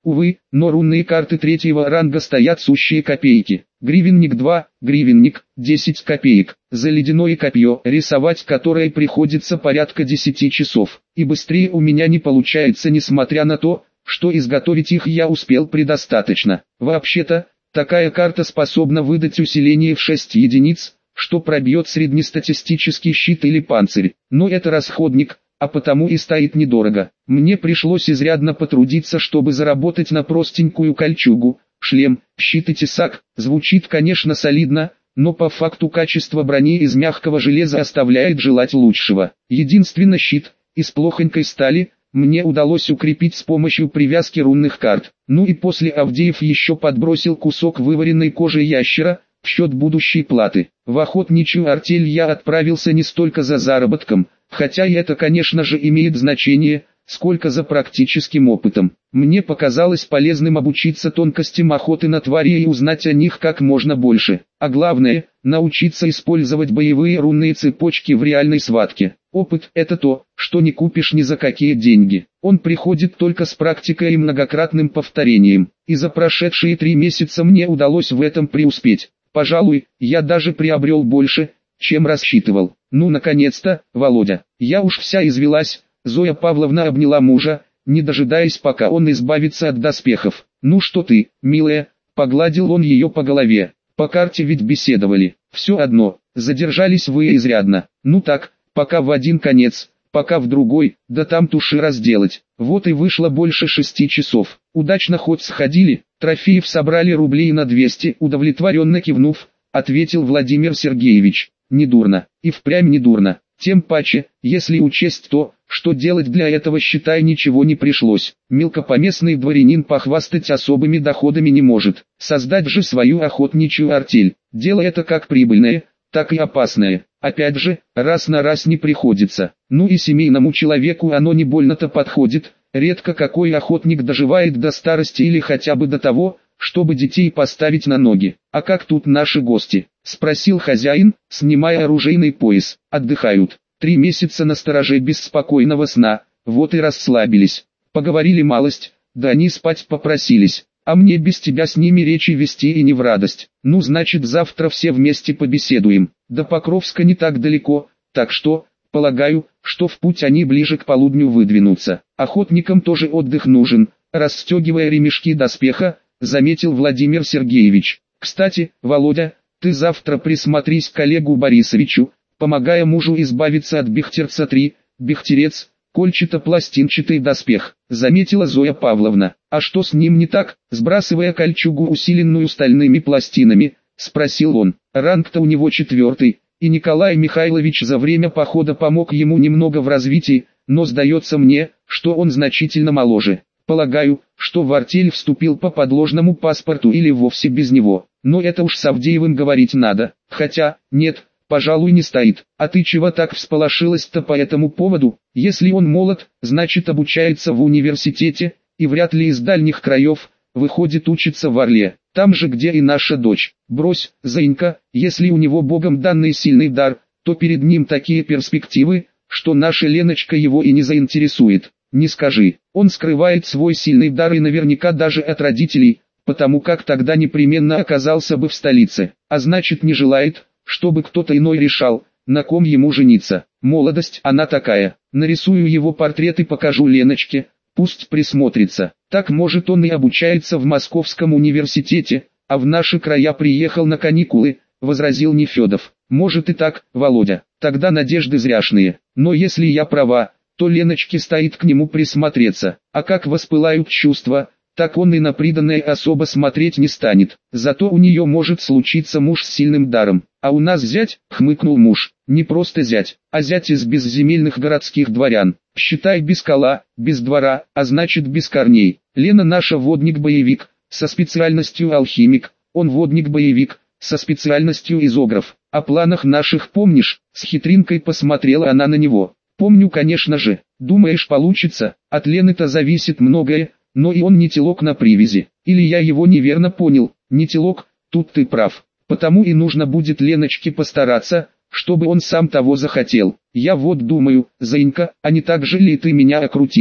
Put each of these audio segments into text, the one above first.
Увы, но рунные карты третьего ранга стоят сущие копейки. Гривенник 2, гривенник, 10 копеек. За ледяное копье, рисовать которое приходится порядка 10 часов. И быстрее у меня не получается, несмотря на то, что изготовить их я успел предостаточно. Вообще-то, такая карта способна выдать усиление в 6 единиц, что пробьет среднестатистический щит или панцирь. Но это расходник, а потому и стоит недорого. Мне пришлось изрядно потрудиться, чтобы заработать на простенькую кольчугу, шлем, щит и тесак. Звучит, конечно, солидно, но по факту качество брони из мягкого железа оставляет желать лучшего. Единственно щит, из плохонькой стали, мне удалось укрепить с помощью привязки рунных карт. Ну и после Авдеев еще подбросил кусок вываренной кожи ящера, в счет будущей платы. В охотничью артель я отправился не столько за заработком, хотя и это, конечно же, имеет значение, сколько за практическим опытом. Мне показалось полезным обучиться тонкостям охоты на твари и узнать о них как можно больше. А главное, научиться использовать боевые рунные цепочки в реальной схватке. Опыт – это то, что не купишь ни за какие деньги. Он приходит только с практикой и многократным повторением. И за прошедшие 3 месяца мне удалось в этом преуспеть. Пожалуй, я даже приобрел больше, чем рассчитывал. Ну, наконец-то, Володя. Я уж вся извелась. Зоя Павловна обняла мужа, не дожидаясь, пока он избавится от доспехов. Ну что ты, милая, погладил он ее по голове. По карте ведь беседовали. Все одно, задержались вы изрядно. Ну так, пока в один конец, пока в другой, да там туши разделать. Вот и вышло больше 6 часов. Удачно хоть сходили, трофеев собрали рублей на 200, удовлетворенно кивнув, ответил Владимир Сергеевич. Недурно, и впрямь недурно. Тем паче, если учесть то, что делать для этого, считай, ничего не пришлось. Мелкопоместный дворянин похвастать особыми доходами не может. Создать же свою охотничью артель. Дело это как прибыльное, так и опасное. Опять же, раз на раз не приходится. Ну и семейному человеку оно не больно-то подходит. Редко какой охотник доживает до старости или хотя бы до того, чтобы детей поставить на ноги. «А как тут наши гости?» — спросил хозяин, снимая оружейный пояс. «Отдыхают. 3 месяца на стороже без спокойного сна, вот и расслабились. Поговорили малость, да они спать попросились. А мне без тебя с ними речи вести и не в радость. Ну значит, завтра все вместе побеседуем. До Покровска не так далеко, так что, полагаю, что в путь они ближе к полудню выдвинутся. Охотникам тоже отдых нужен», — расстегивая ремешки доспеха, заметил Владимир Сергеевич. «Кстати, Володя, ты завтра присмотрись к Олегу Борисовичу, помогая мужу избавиться от Бехтерца-3, Бехтерец, кольчато-пластинчатый доспех», — заметила Зоя Павловна. «А что с ним не так?» — сбрасывая кольчугу, усиленную стальными пластинами, спросил он. «Ранг-то у него 4, и Николай Михайлович за время похода помог ему немного в развитии, но сдается мне, что он значительно моложе. Полагаю, что в артель вступил по подложному паспорту или вовсе без него. Но это уж с Авдеевым говорить надо. Хотя, нет, пожалуй, не стоит. А ты чего так всполошилась-то по этому поводу? Если он молод, значит обучается в университете, и вряд ли из дальних краев, выходит, учится в Орле. Там же, где и наша дочь. Брось, Заинька, если у него богом данный сильный дар, то перед ним такие перспективы, что наша Леночка его и не заинтересует. Не скажи, он скрывает свой сильный дар и наверняка даже от родителей, потому как тогда непременно оказался бы в столице, а значит не желает, чтобы кто-то иной решал, на ком ему жениться. Молодость, она такая. Нарисую его портрет и покажу Леночке, пусть присмотрится. Так, может, он и обучается в Московском университете, а в наши края приехал на каникулы, возразил Нефедов. Может и так, Володя, тогда надежды зряшные. Но если я права, то Леночке стоит к нему присмотреться, а как воспылают чувства, так он и на приданное особо смотреть не станет. Зато у нее может случиться муж с сильным даром. А у нас зять, хмыкнул муж, не просто зять, а зять из безземельных городских дворян. Считай, без кола, без двора, а значит без корней. Лена наша водник-боевик, со специальностью алхимик, он водник-боевик, со специальностью изограф. О планах наших помнишь? С хитринкой посмотрела она на него. Помню, конечно же. Думаешь, получится? От Лены-то зависит многое, но и он не телок на привязи. Или я его неверно понял? Не телок, тут ты прав. Потому и нужно будет Леночке постараться, чтобы он сам того захотел. Я вот думаю, Заинька, а не так же ли ты меня окрутила?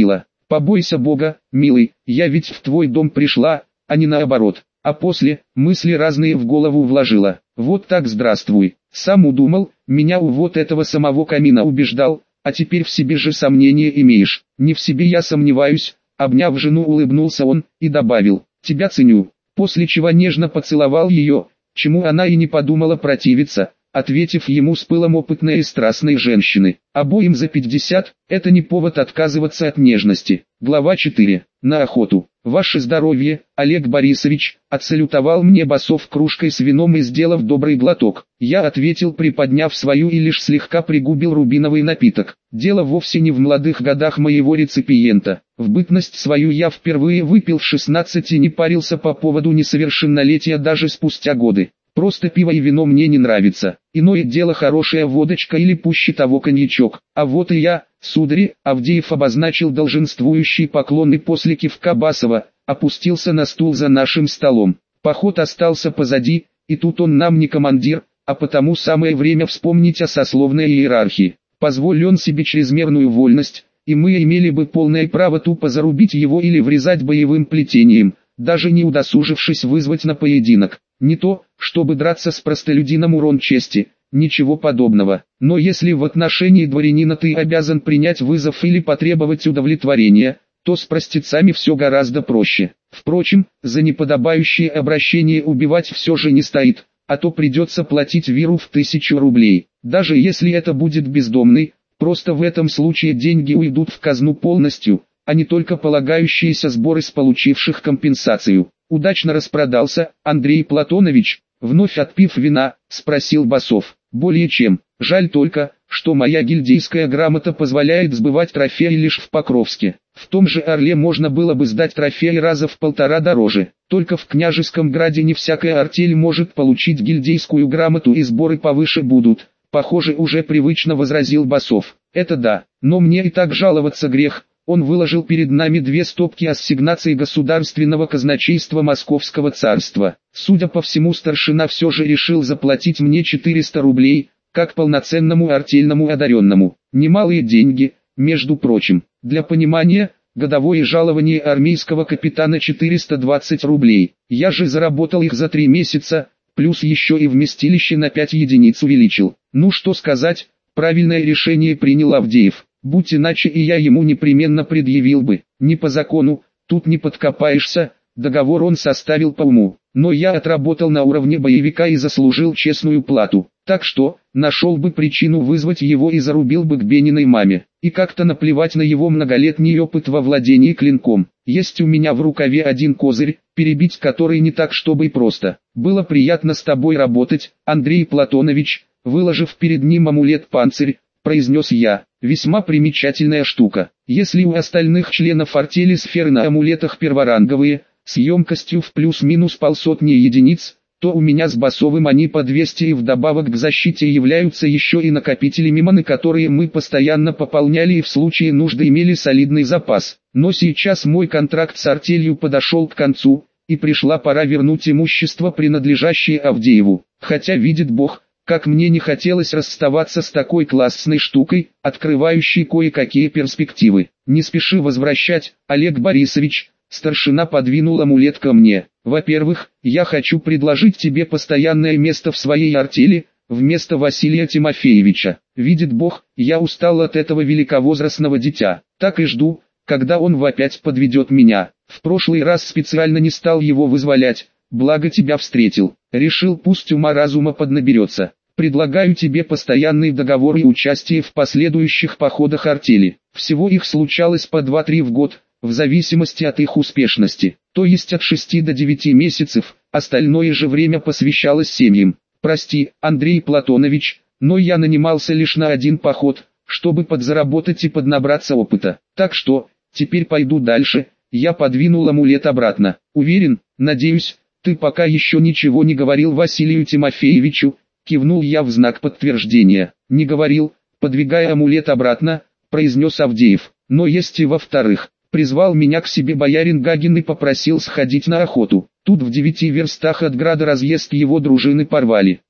Побойся Бога, милый, я ведь в твой дом пришла, а не наоборот. А после, мысли разные в голову вложила. Вот так здравствуй. Сам удумал, меня у вот этого самого камина убеждал, а теперь в себе же сомнения имеешь. Не в себе я сомневаюсь. Обняв жену, улыбнулся он и добавил: тебя ценю. После чего нежно поцеловал ее, чему она и не подумала противиться, ответив ему с пылом опытной и страстной женщины. Обоим за 50, это не повод отказываться от нежности. Глава 4. На охоту. Ваше здоровье, Олег Борисович, отсалютовал мне Басов кружкой с вином и сделав добрый глоток. Я ответил, приподняв свою, и лишь слегка пригубил рубиновый напиток. Дело вовсе не в молодых годах моего реципиента. В бытность свою я впервые выпил в 16 и не парился по поводу несовершеннолетия даже спустя годы. Просто пиво и вино мне не нравится. Иное дело хорошая водочка или пуще того коньячок. А вот и я, сударь. Авдеев обозначил долженствующий поклон и после кивка Басова опустился на стул за нашим столом. Поход остался позади, и тут он нам не командир, а потому самое время вспомнить о сословной иерархии. Позволь он себе чрезмерную вольность, и мы имели бы полное право тупо зарубить его или врезать боевым плетением, даже не удосужившись вызвать на поединок. Не то, чтобы драться с простолюдином урон чести, ничего подобного. Но если в отношении дворянина ты обязан принять вызов или потребовать удовлетворения, то с простецами все гораздо проще. Впрочем, за неподобающее обращение убивать все же не стоит, а то придется платить виру в 1000 рублей. Даже если это будет бездомный, просто в этом случае деньги уйдут в казну полностью, а не только полагающиеся сборы с получивших компенсацию. Удачно распродался, Андрей Платонович, вновь отпив вина, спросил Басов. Более чем. Жаль только, что моя гильдейская грамота позволяет сбывать трофеи лишь в Покровске. В том же Орле можно было бы сдать трофеи раза в 1,5 дороже. Только в Княжеском Граде не всякая артель может получить гильдейскую грамоту, и сборы повыше будут. Похоже, уже привычно возразил Басов. Это да, но мне и так жаловаться грех. Он выложил перед нами 2 стопки ассигнаций государственного казначейства Московского царства. Судя по всему, старшина все же решил заплатить мне 400 рублей, как полноценному артельному одаренному. Немалые деньги, между прочим. Для понимания, годовое жалование армейского капитана 420 рублей. Я же заработал их за 3 месяца, плюс еще и вместилище на 5 единиц увеличил. Ну что сказать, правильное решение принял Авдеев. Будь иначе, и я ему непременно предъявил бы. Не по закону, тут не подкопаешься, договор он составил по уму. Но я отработал на уровне боевика и заслужил честную плату. Так что, нашел бы причину вызвать его и зарубил бы к Бениной маме. И как-то наплевать на его многолетний опыт во владении клинком. Есть у меня в рукаве один козырь, перебить который не так чтобы и просто. Было приятно с тобой работать, Андрей Платонович, выложив перед ним амулет-панцирь, произнес я. Весьма примечательная штука. Если у остальных членов артели сферы на амулетах перворанговые, с емкостью в плюс-минус 500 единиц, то у меня с Басовым они по 200, и вдобавок к защите являются еще и накопителями маны, которые мы постоянно пополняли и в случае нужды имели солидный запас. Но сейчас мой контракт с артелью подошел к концу, и пришла пора вернуть имущество, принадлежащее Авдееву. Хотя видит Бог, как мне не хотелось расставаться с такой классной штукой, открывающей кое-какие перспективы. Не спеши возвращать, Олег Борисович. Старшина подвинул амулет ко мне. Во-первых, я хочу предложить тебе постоянное место в своей артели, вместо Василия Тимофеевича. Видит Бог, я устал от этого великовозрастного дитя. Так и жду, когда он опять подведет меня. В прошлый раз специально не стал его вызволять, благо тебя встретил. Решил, пусть ума-разума поднаберется. Предлагаю тебе постоянный договор и участие в последующих походах артели. Всего их случалось по 2-3 в год, в зависимости от их успешности, то есть от 6 до 9 месяцев, остальное же время посвящалось семьям. Прости, Андрей Платонович, но я нанимался лишь на один поход, чтобы подзаработать и поднабраться опыта. Так что, теперь пойду дальше. Я подвинул амулет обратно. Уверен, надеюсь, ты пока еще ничего не говорил Василию Тимофеевичу, кивнул я в знак подтверждения. Не говорил, подвигая амулет обратно, произнес Авдеев. Но есть и во-вторых. Призвал меня к себе боярин Гагин и попросил сходить на охоту. Тут в 9 верстах от града разъезд его дружины порвали.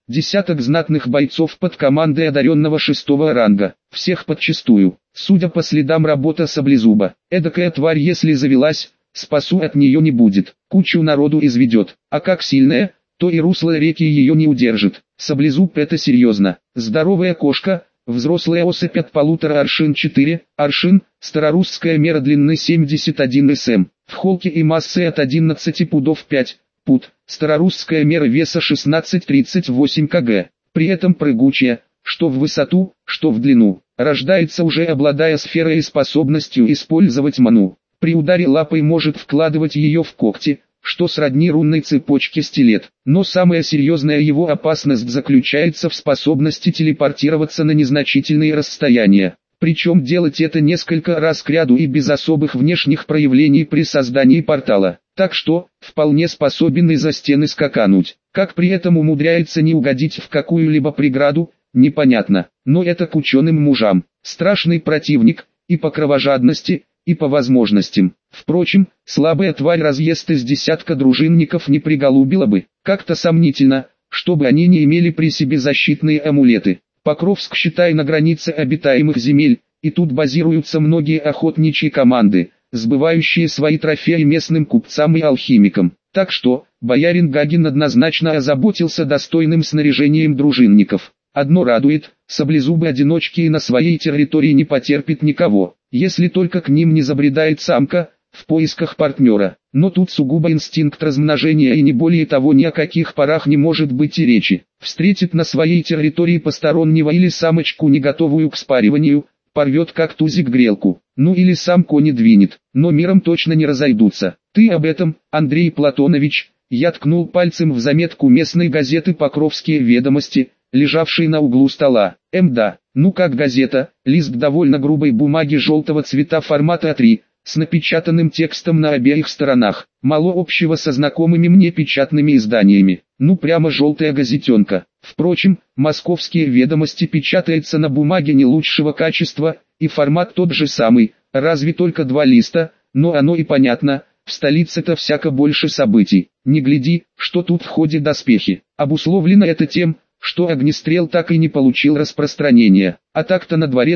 десяток знатных бойцов под командой одаренного 6-го ранга, всех подчистую. Судя по следам, работа саблезуба. Эдакая тварь, если завелась, спасу от нее не будет, кучу народу изведет, а как сильная, то и русло реки ее не удержит. Саблезуб — это серьезно. Здоровая кошка, взрослая особь от 1,5 аршин 4 аршин, старорусская мера длины 71 см, в холке и массой от 11 пудов 5 пуд, старорусская мера веса 16-38 кг, при этом прыгучая, что в высоту, что в длину, рождается уже обладая сферой и способностью использовать ману. При ударе лапой может вкладывать ее в когти, что сродни рунной цепочке стилет. Но самая серьезная его опасность заключается в способности телепортироваться на незначительные расстояния. Причем делать это несколько раз кряду и без особых внешних проявлений при создании портала. Так что, вполне способен и за стены скакануть. Как при этом умудряется не угодить в какую-либо преграду, непонятно. Но это к ученым мужам. Страшный противник, и по кровожадности, и по возможностям. Впрочем, слабая тварь разъезд из десятка дружинников не приголубила бы. Как-то сомнительно, чтобы они не имели при себе защитные амулеты. Покровск, считай, на границе обитаемых земель, и тут базируются многие охотничьи команды, сбывающие свои трофеи местным купцам и алхимикам. Так что, боярин Гагин однозначно озаботился достойным снаряжением дружинников. Одно радует, саблезубы-одиночки и на своей территории не потерпит никого, если только к ним не забредает самка, в поисках партнера. Но тут сугубо инстинкт размножения, и не более того, ни о каких парах не может быть и речи. Встретит на своей территории постороннего или самочку, не готовую к спариванию, порвет как тузик грелку, ну или сам кони двинет, но миром точно не разойдутся. Ты об этом, Андрей Платонович? Я ткнул пальцем в заметку местной газеты «Покровские ведомости», лежавшей на углу стола. Да, ну как газета, лист довольно грубой бумаги желтого цвета формата А3, с напечатанным текстом на обеих сторонах. Мало общего со знакомыми мне печатными изданиями. Ну прямо желтая газетенка. Впрочем, «Московские ведомости» печатается на бумаге не лучшего качества, и формат тот же самый, разве только 2 листа, но оно и понятно, в столице-то всяко больше событий. Не гляди, что тут в ходе доспехи. Обусловлено это тем, что огнестрел так и не получил распространения, а так-то на дворе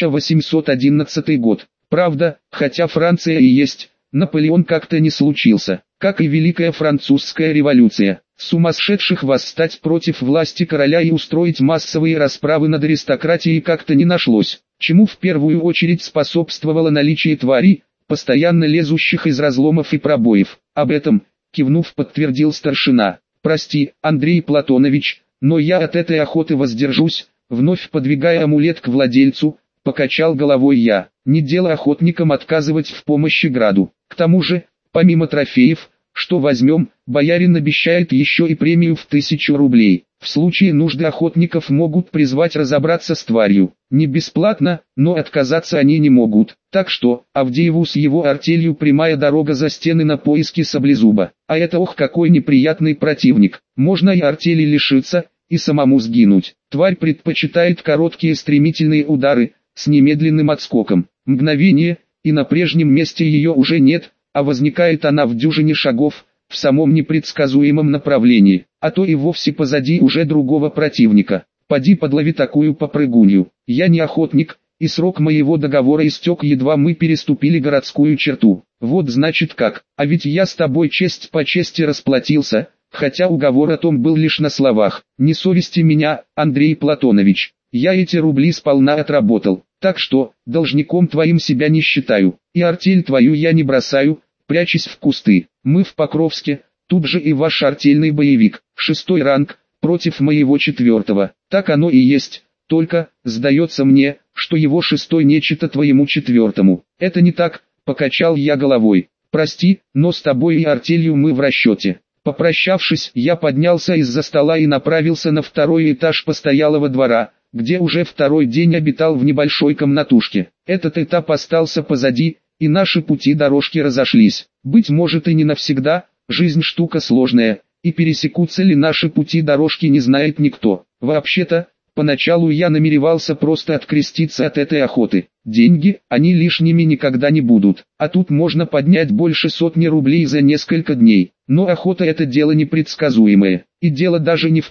1811 год. Правда, хотя Франция и есть, Наполеон как-то не случился, как и Великая Французская революция. Сумасшедших восстать против власти короля и устроить массовые расправы над аристократией как-то не нашлось, чему в первую очередь способствовало наличие тварей, постоянно лезущих из разломов и пробоев. Об этом, кивнув, подтвердил старшина. «Прости, Андрей Платонович, но я от этой охоты воздержусь», вновь подвигая амулет к владельцу, покачал головой я. Не дело охотникам отказывать в помощи граду. К тому же, помимо трофеев, что возьмем, боярин обещает еще и премию в 1000 рублей. В случае нужды охотников могут призвать разобраться с тварью. Не бесплатно, но отказаться они не могут. Так что, Авдееву с его артелью прямая дорога за стены на поиски саблезуба. А это ох какой неприятный противник. Можно и артели лишиться, и самому сгинуть. Тварь предпочитает короткие стремительные удары, с немедленным отскоком. Мгновение, и на прежнем месте ее уже нет, а возникает она в дюжине шагов, в самом непредсказуемом направлении, а то и вовсе позади уже другого противника. Поди подлови такую попрыгунью. Я не охотник, и срок моего договора истек, едва мы переступили городскую черту. Вот значит как, а ведь я с тобой честь по чести расплатился, хотя уговор о том был лишь на словах. Не совести меня, Андрей Платонович, я эти рубли сполна отработал, так что, должником твоим себя не считаю, и артель твою я не бросаю, прячась в кусты. Мы в Покровске, тут же и ваш артельный боевик, 6-й ранг, против моего 4-го, так оно и есть, только, сдается мне, что его 6-й нечто твоему 4-му. Это не так, покачал я головой. Прости, но с тобой и артелью мы в расчете. Попрощавшись, я поднялся из-за стола и направился на 2-й этаж постоялого двора, где уже 2-й день обитал в небольшой комнатушке. Этот этап остался позади, и наши пути-дорожки разошлись. Быть может и не навсегда, жизнь штука сложная, и пересекутся ли наши пути-дорожки не знает никто. Вообще-то, поначалу я намеревался просто откреститься от этой охоты. Деньги, они лишними никогда не будут, а тут можно поднять больше 100 рублей за несколько дней. Но охота — это дело непредсказуемое, и дело даже не в том,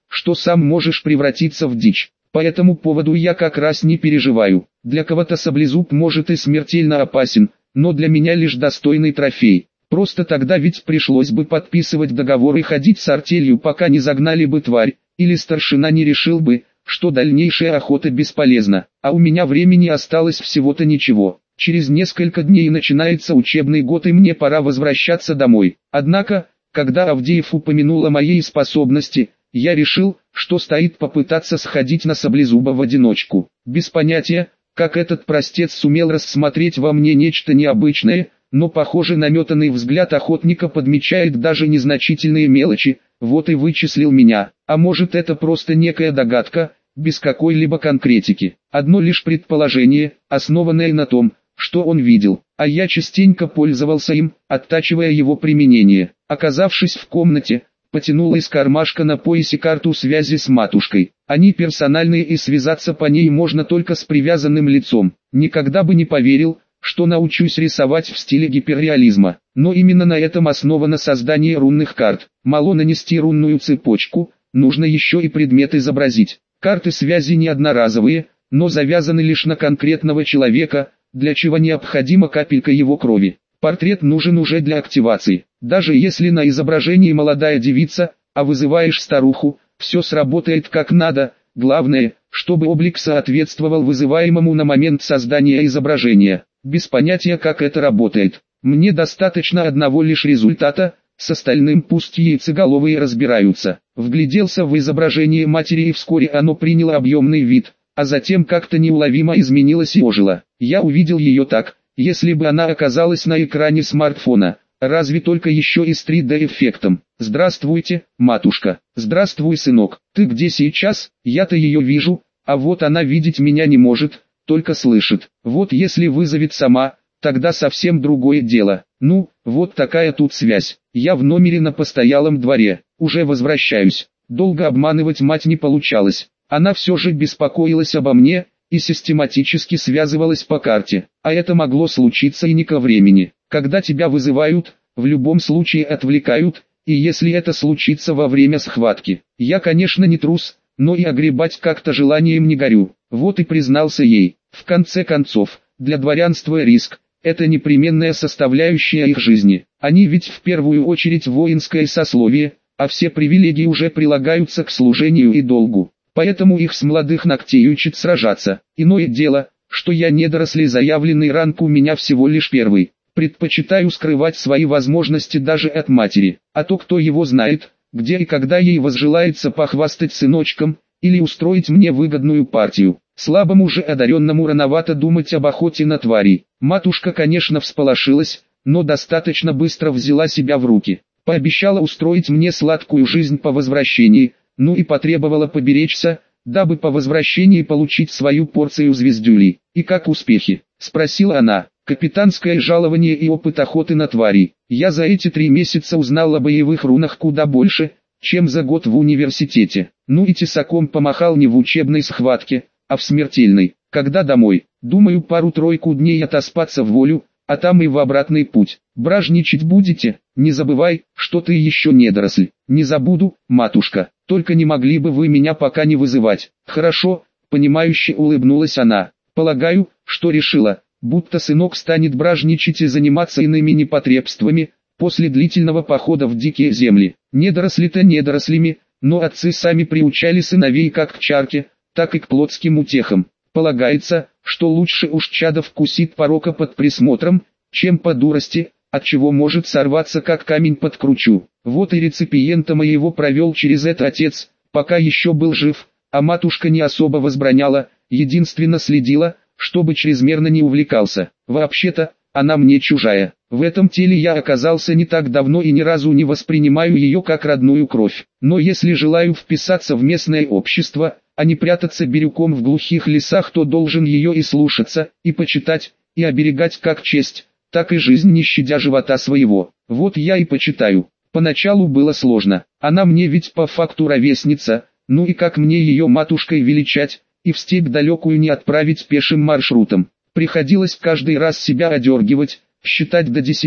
что сам можешь превратиться в дичь. По этому поводу я как раз не переживаю. Для кого-то саблезуб может и смертельно опасен, но для меня лишь достойный трофей. Просто тогда ведь пришлось бы подписывать договор и ходить с артелью, пока не загнали бы тварь, или старшина не решил бы, что дальнейшая охота бесполезна, а у меня времени осталось всего-то ничего. Через несколько дней начинается учебный год и мне пора возвращаться домой. Однако, когда Авдеев упомянул о моей способности, я решил, что стоит попытаться сходить на саблезуба в одиночку. Без понятия, как этот простец сумел рассмотреть во мне нечто необычное, но похоже наметанный взгляд охотника подмечает даже незначительные мелочи, вот и вычислил меня. А может, это просто некая догадка, без какой-либо конкретики. Одно лишь предположение, основанное на том, что он видел, а я частенько пользовался им, оттачивая его применение. Оказавшись в комнате, потянул из кармашка на поясе карту связи с матушкой. Они персональные и связаться по ней можно только с привязанным лицом. Никогда бы не поверил, что научусь рисовать в стиле гиперреализма. Но именно на этом основано создание рунных карт. Мало нанести рунную цепочку, нужно еще и предмет изобразить. Карты связи не одноразовые, но завязаны лишь на конкретного человека, для чего необходима капелька его крови. Портрет нужен уже для активации. Даже если на изображении молодая девица, а вызываешь старуху, все сработает как надо. Главное, чтобы облик соответствовал вызываемому на момент создания изображения. Без понятия, как это работает. Мне достаточно одного лишь результата, с остальным пусть яйцеголовые разбираются. Вгляделся в изображение матери и вскоре оно приняло объемный вид, а затем как-то неуловимо изменилось и ожило. Я увидел ее так, если бы она оказалась на экране смартфона, разве только еще и с 3D-эффектом. «Здравствуйте, матушка». «Здравствуй, сынок. Ты где сейчас? Я-то ее вижу, а вот она видеть меня не может, только слышит. Вот если вызовет сама, тогда совсем другое дело. Ну, вот такая тут связь. Я в номере на постоялом дворе, уже возвращаюсь». Долго обманывать мать не получалось. Она все же беспокоилась обо мне и систематически связывалась по карте. А это могло случиться и не ко времени. Когда тебя вызывают, в любом случае отвлекают, и если это случится во время схватки. Я, конечно, не трус, но и огребать как-то желанием не горю. Вот и признался ей. В конце концов, для дворянства риск – это непременная составляющая их жизни. Они ведь в первую очередь воинское сословие, а все привилегии уже прилагаются к служению и долгу. Поэтому их с молодых ногтей учат сражаться. Иное дело, что я недорослый, заявленный ранг у меня всего лишь первый. Предпочитаю скрывать свои возможности даже от матери, а то кто его знает, где и когда ей возжелается похвастать сыночком, или устроить мне выгодную партию. Слабому же одаренному рановато думать об охоте на тварей. Матушка, конечно, всполошилась, но достаточно быстро взяла себя в руки. Пообещала устроить мне сладкую жизнь по возвращении, ну и потребовала поберечься, дабы по возвращении получить свою порцию звездюлей. «И как успехи?» – спросила она. «Капитанское жалование и опыт охоты на тварей. Я за эти 3 месяца узнал о боевых рунах куда больше, чем за год в университете. Ну и тесаком помахал не в учебной схватке, а в смертельной. Когда домой? Думаю, пару-тройку дней отоспаться в волю, а там и в обратный путь. Бражничать будете? Не забывай, что ты еще недоросль». «Не забуду, матушка, только не могли бы вы меня пока не вызывать?» «Хорошо», понимающе улыбнулась она. «Полагаю, что решила, будто сынок станет бражничать и заниматься иными непотребствами, после длительного похода в дикие земли. Недоросли-то недорослями, но отцы сами приучали сыновей как к чарке, так и к плотским утехам. Полагается, что лучше уж чадо вкусит порока под присмотром, чем по дурости, от чего может сорваться как камень под кручу. Вот и реципиента моего провел через это отец, пока еще был жив, а матушка не особо возбраняла, единственно следила, чтобы чрезмерно не увлекался. Вообще-то, она мне чужая. В этом теле я оказался не так давно и ни разу не воспринимаю ее как родную кровь. Но если желаю вписаться в местное общество, а не прятаться бирюком в глухих лесах, то должен ее и слушаться, и почитать, и оберегать как честь, так и жизнь, не щадя живота своего. Вот я и почитаю. Поначалу было сложно. Она мне ведь по факту ровесница, ну и как мне ее матушкой величать, и в степь далекую не отправить пешим маршрутом. Приходилось каждый раз себя одергивать, считать до 10,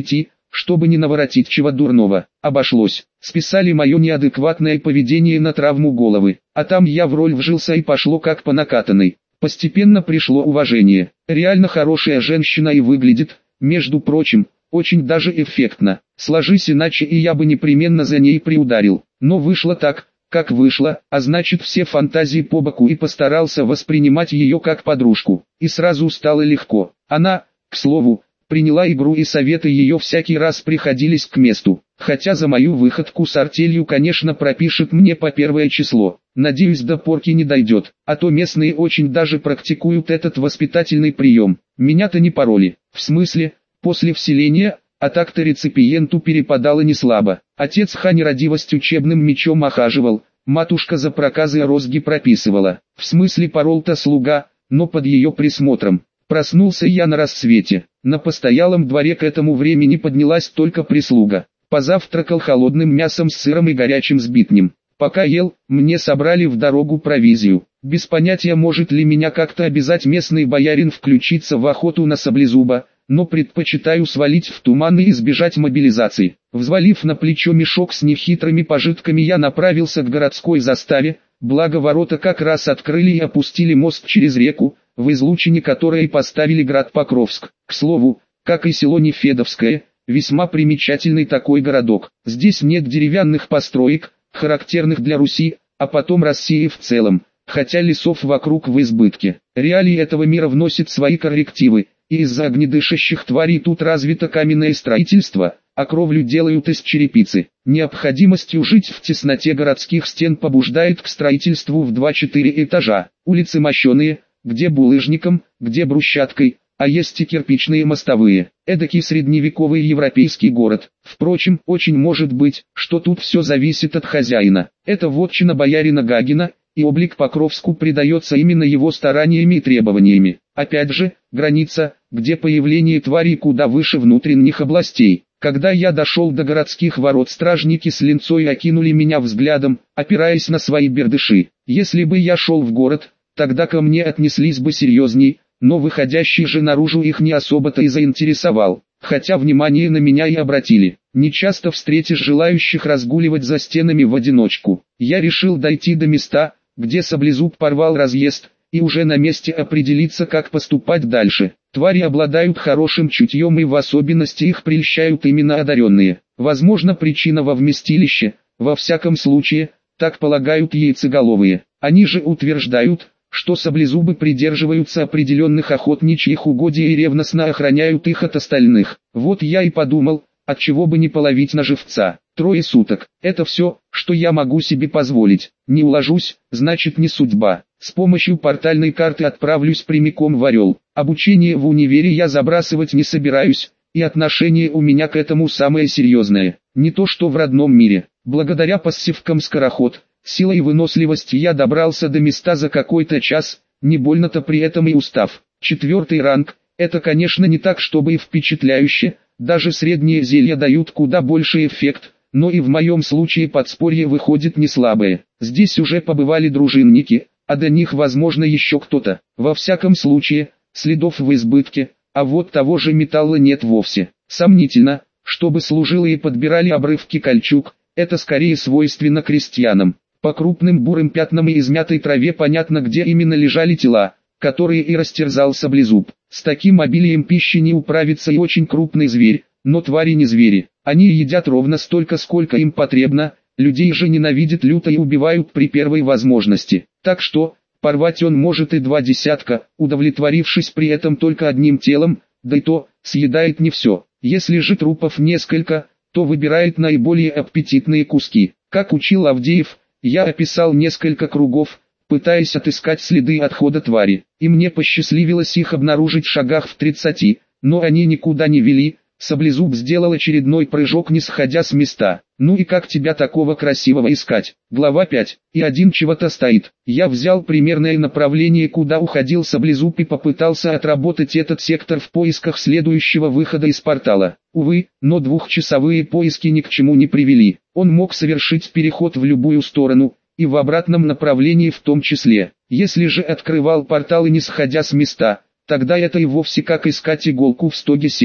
чтобы не наворотить чего дурного. Обошлось. Списали мое неадекватное поведение на травму головы. А там я в роль вжился и пошло как по накатанной. Постепенно пришло уважение. Реально хорошая женщина и выглядит, между прочим, очень даже эффектно. Сложись иначе, и я бы непременно за ней приударил. Но вышло так, как вышло, а значит все фантазии по боку, и постарался воспринимать ее как подружку. И сразу стало легко. Она, к слову, приняла игру, и советы ее всякий раз приходились к месту. Хотя за мою выходку с артелью, конечно, пропишет мне по первое число. Надеюсь, до порки не дойдет, а то местные очень даже практикуют этот воспитательный прием. Меня-то не пороли. В смысле, после вселения, а так-то реципиенту перепадало не слабо. Отец ха нерадивость учебным мечом охаживал, матушка за проказы розги прописывала. В смысле порол-то слуга, но под ее присмотром. Проснулся я на рассвете. На постоялом дворе к этому времени поднялась только прислуга. Позавтракал холодным мясом с сыром и горячим сбитнем. Пока ел, мне собрали в дорогу провизию. Без понятия, может ли меня как-то обязать местный боярин включиться в охоту на саблезуба, но предпочитаю свалить в туман и избежать мобилизации. Взвалив на плечо мешок с нехитрыми пожитками, я направился к городской заставе, благо ворота как раз открыли и опустили мост через реку, в излучине которой поставили град Покровск. К слову, как и село Нефедовское, весьма примечательный такой городок. Здесь нет деревянных построек, характерных для Руси, а потом России в целом, хотя лесов вокруг в избытке. Реалии этого мира вносят свои коррективы, и из-за огнедышащих тварей тут развито каменное строительство, а кровлю делают из черепицы. Необходимостью жить в тесноте городских стен побуждает к строительству в 2-4 этажа. Улицы мощеные, где булыжником, где брусчаткой, а есть и кирпичные мостовые. Эдакий средневековый европейский город. Впрочем, очень может быть, что тут все зависит от хозяина. Это вотчина боярина Гагина, и облик Покровску придается именно его стараниями и требованиями. Опять же, граница, где появление тварей куда выше внутренних областей. Когда я дошел до городских ворот, стражники с линцой окинули меня взглядом, опираясь на свои бердыши. Если бы я шел в город, тогда ко мне отнеслись бы серьезней, но выходящий же наружу их не особо-то и заинтересовал, хотя внимание на меня и обратили. Не часто встретишь желающих разгуливать за стенами в одиночку. Я решил дойти до места, где саблезуб порвал разъезд, и уже на месте определиться, как поступать дальше. Твари обладают хорошим чутьем, и в особенности их прельщают именно одаренные. Возможно, причина во вместилище, во всяком случае, так полагают яйцеголовые. Они же утверждают, что саблезубы придерживаются определенных охотничьих угодий и ревностно охраняют их от остальных. Вот я и подумал, отчего бы не половить на живца. 3 суток. Это все, что я могу себе позволить. Не уложусь, значит не судьба. С помощью портальной карты отправлюсь прямиком в Орел. Обучение в универе я забрасывать не собираюсь, и отношение у меня к этому самое серьезное. Не то что в родном мире. Благодаря пассивкам скороход, сила и выносливость я добрался до места за какой-то час, не больно-то при этом и устав. 4 ранг, это конечно не так чтобы и впечатляюще, даже средние зелья дают куда больше эффект, но и в моем случае подспорье выходит не слабое. Здесь уже побывали дружинники, а до них возможно еще кто-то. Во всяком случае, следов в избытке, а вот того же металла нет вовсе. Сомнительно, чтобы служилые подбирали обрывки кольчуг, это скорее свойственно крестьянам. По крупным бурым пятнам и измятой траве понятно, где именно лежали тела, которые и растерзал саблезуб. С таким обилием пищи не управится и очень крупный зверь, но твари не звери. Они едят ровно столько, сколько им потребно, людей же ненавидят люто и убивают при первой возможности. Так что, порвать он может и 2 десятка, удовлетворившись при этом только одним телом, да и то, съедает не все. Если же трупов несколько, то выбирает наиболее аппетитные куски. Как учил Авдеев, я описал несколько кругов, пытаясь отыскать следы отхода твари, и мне посчастливилось их обнаружить в шагах в 30, но они никуда не вели. Саблезуб сделал очередной прыжок, не сходя с места. Ну и как тебя такого красивого искать? Глава 5. И один чего-то стоит. Я взял примерное направление, куда уходил саблезуб, и попытался отработать этот сектор в поисках следующего выхода из портала. Увы, но 2-часовые поиски ни к чему не привели. Он мог совершить переход в любую сторону, и в обратном направлении в том числе. Если же открывал портал и не сходя с места, тогда это и вовсе как искать иголку в стоге сена.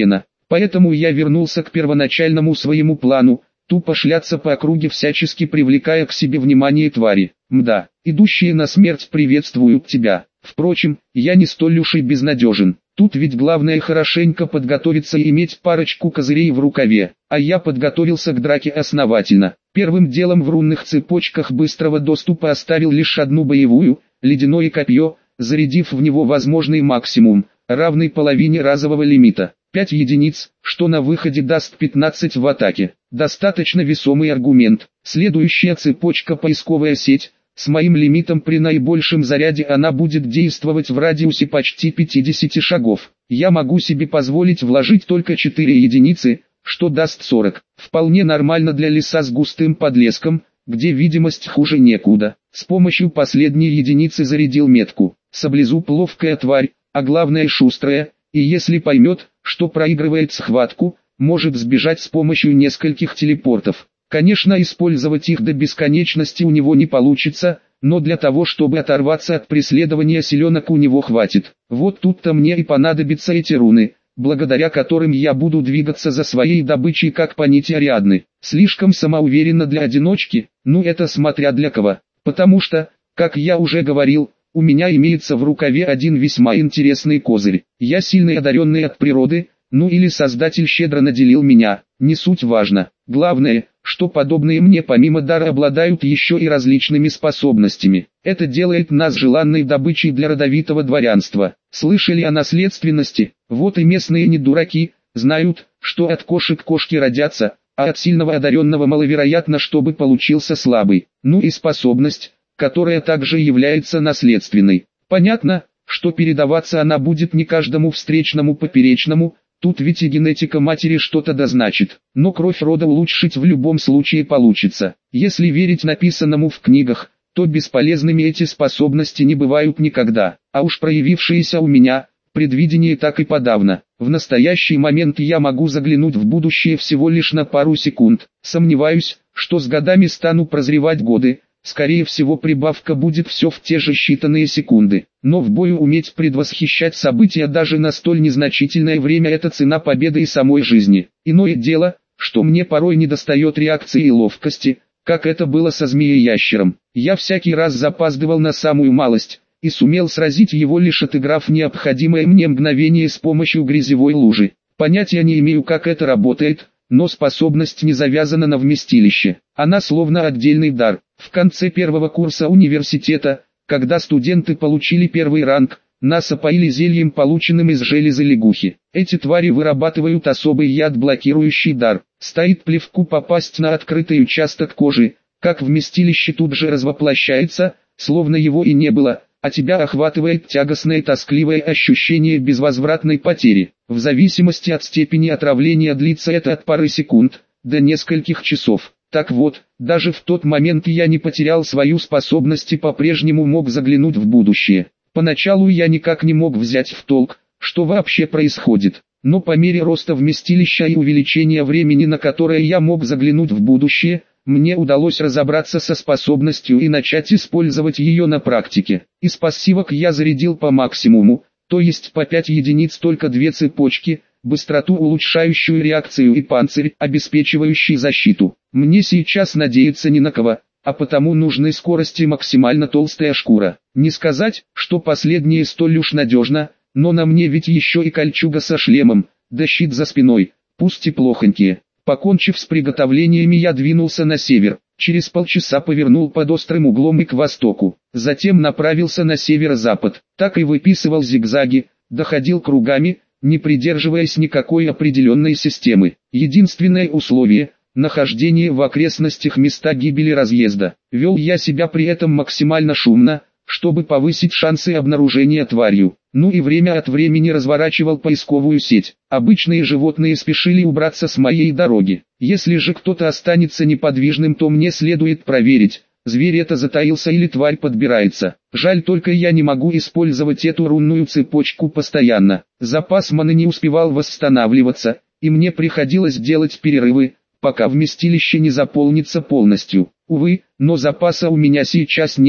Поэтому я вернулся к первоначальному своему плану, тупо шляться по округе, всячески привлекая к себе внимание твари. Мда, идущие на смерть приветствуют тебя. Впрочем, я не столь уж и безнадежен. Тут ведь главное хорошенько подготовиться и иметь парочку козырей в рукаве. А я подготовился к драке основательно. Первым делом в рунных цепочках быстрого доступа оставил лишь одну боевую, ледяное копье, зарядив в него возможный максимум, равный половине разового лимита. 5 единиц, что на выходе даст 15 в атаке. Достаточно весомый аргумент. Следующая цепочка — поисковая сеть. С моим лимитом при наибольшем заряде она будет действовать в радиусе почти 50 шагов. Я могу себе позволить вложить только 4 единицы, что даст 40. Вполне нормально для леса с густым подлеском, где видимость хуже некуда. С помощью последней единицы зарядил метку. Саблезуб — ловкая тварь, а главное шустрая, и если поймет, что проигрывает схватку, может сбежать с помощью нескольких телепортов. Конечно, использовать их до бесконечности у него не получится, но для того, чтобы оторваться от преследования, силенок у него хватит. Вот тут-то мне и понадобятся эти руны, благодаря которым я буду двигаться за своей добычей как по нити Ариадны. Слишком самоуверенно для одиночки, ну это смотря для кого. Потому что, как я уже говорил, у меня имеется в рукаве один весьма интересный козырь. Я сильный одаренный от природы, ну или Создатель щедро наделил меня, не суть важно. Главное, что подобные мне помимо дара обладают еще и различными способностями. Это делает нас желанной добычей для родовитого дворянства. Слышали о наследственности? Вот и местные не дураки, знают, что от кошек кошки родятся, а от сильного одаренного маловероятно, чтобы получился слабый. Ну и способность, которая также является наследственной. Понятно, что передаваться она будет не каждому встречному поперечному, тут ведь и генетика матери что-то дозначит, но кровь рода улучшить в любом случае получится. Если верить написанному в книгах, то бесполезными эти способности не бывают никогда, а уж проявившиеся у меня, предвидение так и подавно. В настоящий момент я могу заглянуть в будущее всего лишь на пару секунд. Сомневаюсь, что с годами стану прозревать годы. Скорее всего, прибавка будет все в те же считанные секунды. Но в бою уметь предвосхищать события даже на столь незначительное время — это цена победы и самой жизни. Иное дело, что мне порой недостает реакции и ловкости, как это было со змеей-ящером. Я всякий раз запаздывал на самую малость, и сумел сразить его, лишь отыграв необходимое мне мгновение с помощью грязевой лужи. Понятия не имею, как это работает, но способность не завязана на вместилище. Она словно отдельный дар. В конце первого курса университета, когда студенты получили первый ранг, нас опоили зельем, полученным из железа лягухи. Эти твари вырабатывают особый яд, блокирующий дар. Стоит плевку попасть на открытый участок кожи, как вместилище тут же развоплощается, словно его и не было, а тебя охватывает тягостное тоскливое ощущение безвозвратной потери. В зависимости от степени отравления длится это от пары секунд до нескольких часов. Так вот, даже в тот момент я не потерял свою способность и по-прежнему мог заглянуть в будущее. Поначалу я никак не мог взять в толк, что вообще происходит. Но по мере роста вместилища и увеличения времени, на которое я мог заглянуть в будущее, мне удалось разобраться со способностью и начать использовать ее на практике. Из пассивок я зарядил по максимуму, то есть по 5 единиц, только 2 цепочки, быстроту, улучшающую реакцию, и панцирь, обеспечивающий защиту. Мне сейчас надеяться не на кого, а потому нужны скорость и максимально толстая шкура. Не сказать, что последнее столь уж надежно, но на мне ведь еще и кольчуга со шлемом, да щит за спиной, пусть и плохонькие. Покончив с приготовлениями, я двинулся на север. Через полчаса повернул под острым углом и к востоку. Затем направился на северо-запад. Так и выписывал зигзаги, доходил кругами, не придерживаясь никакой определенной системы. Единственное условие — нахождение в окрестностях места гибели разъезда. Вел я себя при этом максимально шумно, чтобы повысить шансы обнаружения тварью. Ну и время от времени разворачивал поисковую сеть. Обычные животные спешили убраться с моей дороги. Если же кто-то останется неподвижным, то мне следует проверить, зверь это затаился или тварь подбирается. Жаль, только я не могу использовать эту рунную цепочку постоянно. Запас маны не успевал восстанавливаться, и мне приходилось делать перерывы, пока вместилище не заполнится полностью. Увы, но запаса у меня сейчас нет,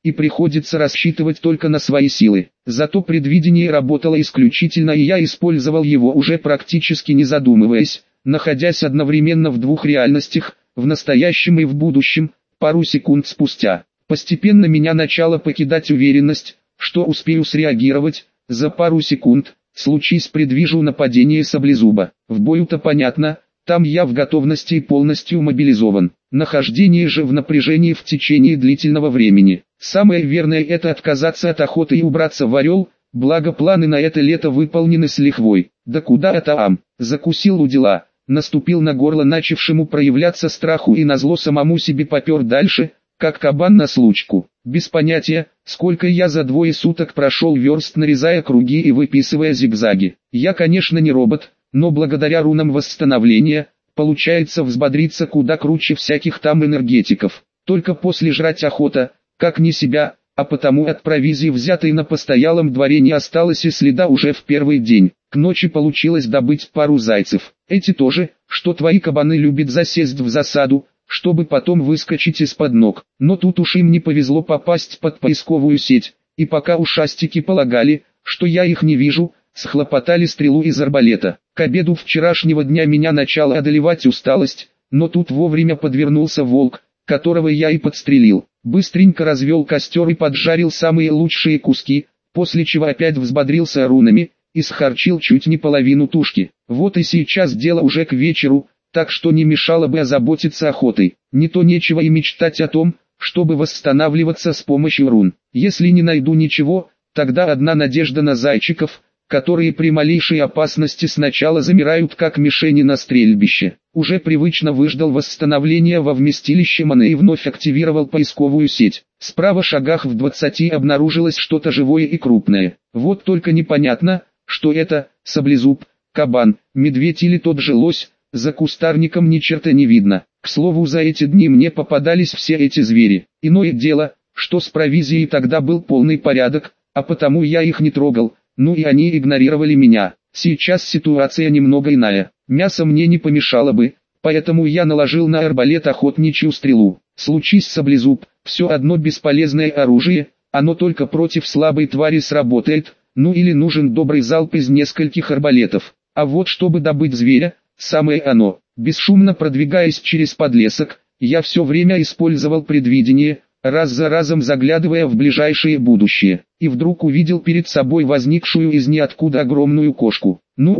и приходится рассчитывать только на свои силы. Зато предвидение работало исключительно, и я использовал его уже практически не задумываясь, находясь одновременно в двух реальностях, в настоящем и в будущем, пару секунд спустя. Постепенно меня начала покидать уверенность, что успею среагировать, за пару секунд, случись предвижу нападение саблезуба. В бою-то понятно, там я в готовности и полностью мобилизован. Нахождение же в напряжении в течение длительного времени. Самое верное — это отказаться от охоты и убраться в Орел, благо планы на это лето выполнены с лихвой. Да куда это закусил у дела, наступил на горло начавшему проявляться страху и назло самому себе попер дальше, как кабан на случку. Без понятия, сколько я за 2 суток прошел верст, нарезая круги и выписывая зигзаги. Я, конечно, не робот, но благодаря рунам восстановления, получается взбодриться куда круче всяких там энергетиков. Только после жрать охота, как не себя, а потому от провизии, взятой на постоялом дворе, не осталось и следа уже в первый день. К ночи получилось добыть пару зайцев. Эти тоже, что твои кабаны, любят засесть в засаду, чтобы потом выскочить из-под ног. Но тут уж им не повезло попасть под поисковую сеть, и пока ушастики полагали, что я их не вижу, схлопотали стрелу из арбалета. К обеду вчерашнего дня меня начала одолевать усталость, но тут вовремя подвернулся волк, которого я и подстрелил. Быстренько развел костер и поджарил самые лучшие куски, после чего опять взбодрился рунами, и схарчил чуть не половину тушки. Вот и сейчас дело уже к вечеру, так что не мешало бы озаботиться охотой. Не то нечего и мечтать о том, чтобы восстанавливаться с помощью рун. Если не найду ничего, тогда одна надежда на зайчиков, которые при малейшей опасности сначала замирают как мишени на стрельбище. Уже привычно выждал восстановления во вместилище маны и вновь активировал поисковую сеть. Справа шагах в 20 обнаружилось что-то живое и крупное. Вот только непонятно, что это: саблезуб, кабан, медведь или тот же лось. За кустарником ни черта не видно. К слову, за эти дни мне попадались все эти звери. Иное дело, что с провизией тогда был полный порядок, а потому я их не трогал, ну и они игнорировали меня. Сейчас ситуация немного иная. Мясо мне не помешало бы, поэтому я наложил на арбалет охотничью стрелу. Случись саблезуб, все одно бесполезное оружие, оно только против слабой твари сработает, ну или нужен добрый залп из нескольких арбалетов. А вот чтобы добыть зверя, самое оно. Бесшумно продвигаясь через подлесок, я все время использовал предвидение, раз за разом заглядывая в ближайшее будущее, и вдруг увидел перед собой возникшую из ниоткуда огромную кошку.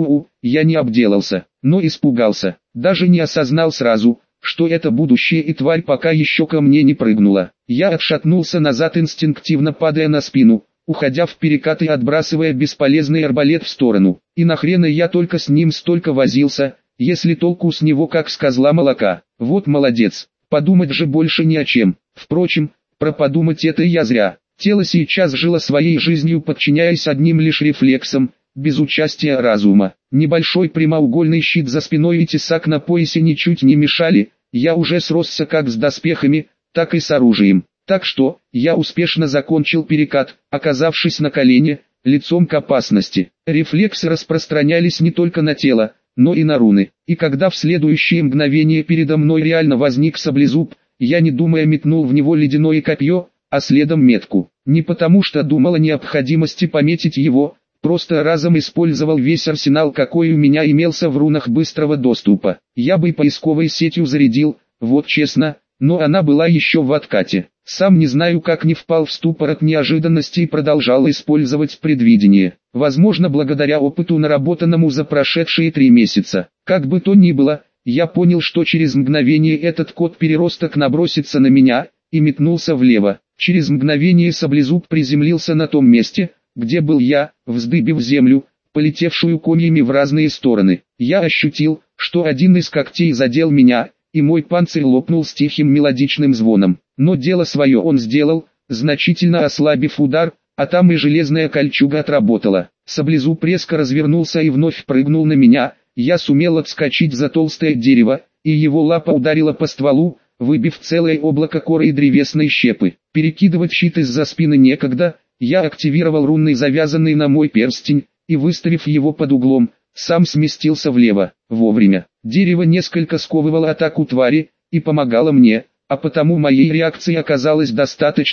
Я не обделался, но испугался, даже не осознал сразу, что это будущее, и тварь пока еще ко мне не прыгнула. Я отшатнулся назад, инстинктивно падая на спину, уходя в перекат и отбрасывая бесполезный арбалет в сторону. И нахрена я только с ним столько возился, если толку с него как с козла молока. Вот молодец, подумать же больше ни о чем. Впрочем, про подумать это я зря. Тело сейчас жило своей жизнью, подчиняясь одним лишь рефлексам, без участия разума. Небольшой прямоугольный щит за спиной и тесак на поясе ничуть не мешали, я уже сросся как с доспехами, так и с оружием. Так что, я успешно закончил перекат, оказавшись на колене, лицом к опасности. Рефлексы распространялись не только на тело, но и на руны. И когда в следующее мгновение передо мной реально возник саблезуб, я не думая метнул в него ледяное копье, а следом метку. Не потому что думал о необходимости пометить его, просто разом использовал весь арсенал, какой у меня имелся в рунах быстрого доступа. Я бы и поисковой сетью зарядил, вот честно, но она была еще в откате. Сам не знаю, как не впал в ступор от неожиданности и продолжал использовать предвидение. Возможно, благодаря опыту, наработанному за прошедшие 3 месяца. Как бы то ни было, я понял, что через мгновение этот кот-переросток набросится на меня, и метнулся влево. Через мгновение саблезуб приземлился на том месте, где был я, вздыбив землю, полетевшую комьями в разные стороны. Я ощутил, что один из когтей задел меня, и мой панцирь лопнул с тихим мелодичным звоном. Но дело свое он сделал, значительно ослабив удар, а там и железная кольчуга отработала. Саблезуб резко развернулся и вновь прыгнул на меня. Я сумел отскочить за толстое дерево, и его лапа ударила по стволу, выбив целое облако коры и древесной щепы. Перекидывать щит из-за спины некогда, я активировал рунный, завязанный на мой перстень, и, выставив его под углом, сам сместился влево. Вовремя. Дерево несколько сковывало атаку твари, и помогало мне, а потому моей реакции оказалось достаточно,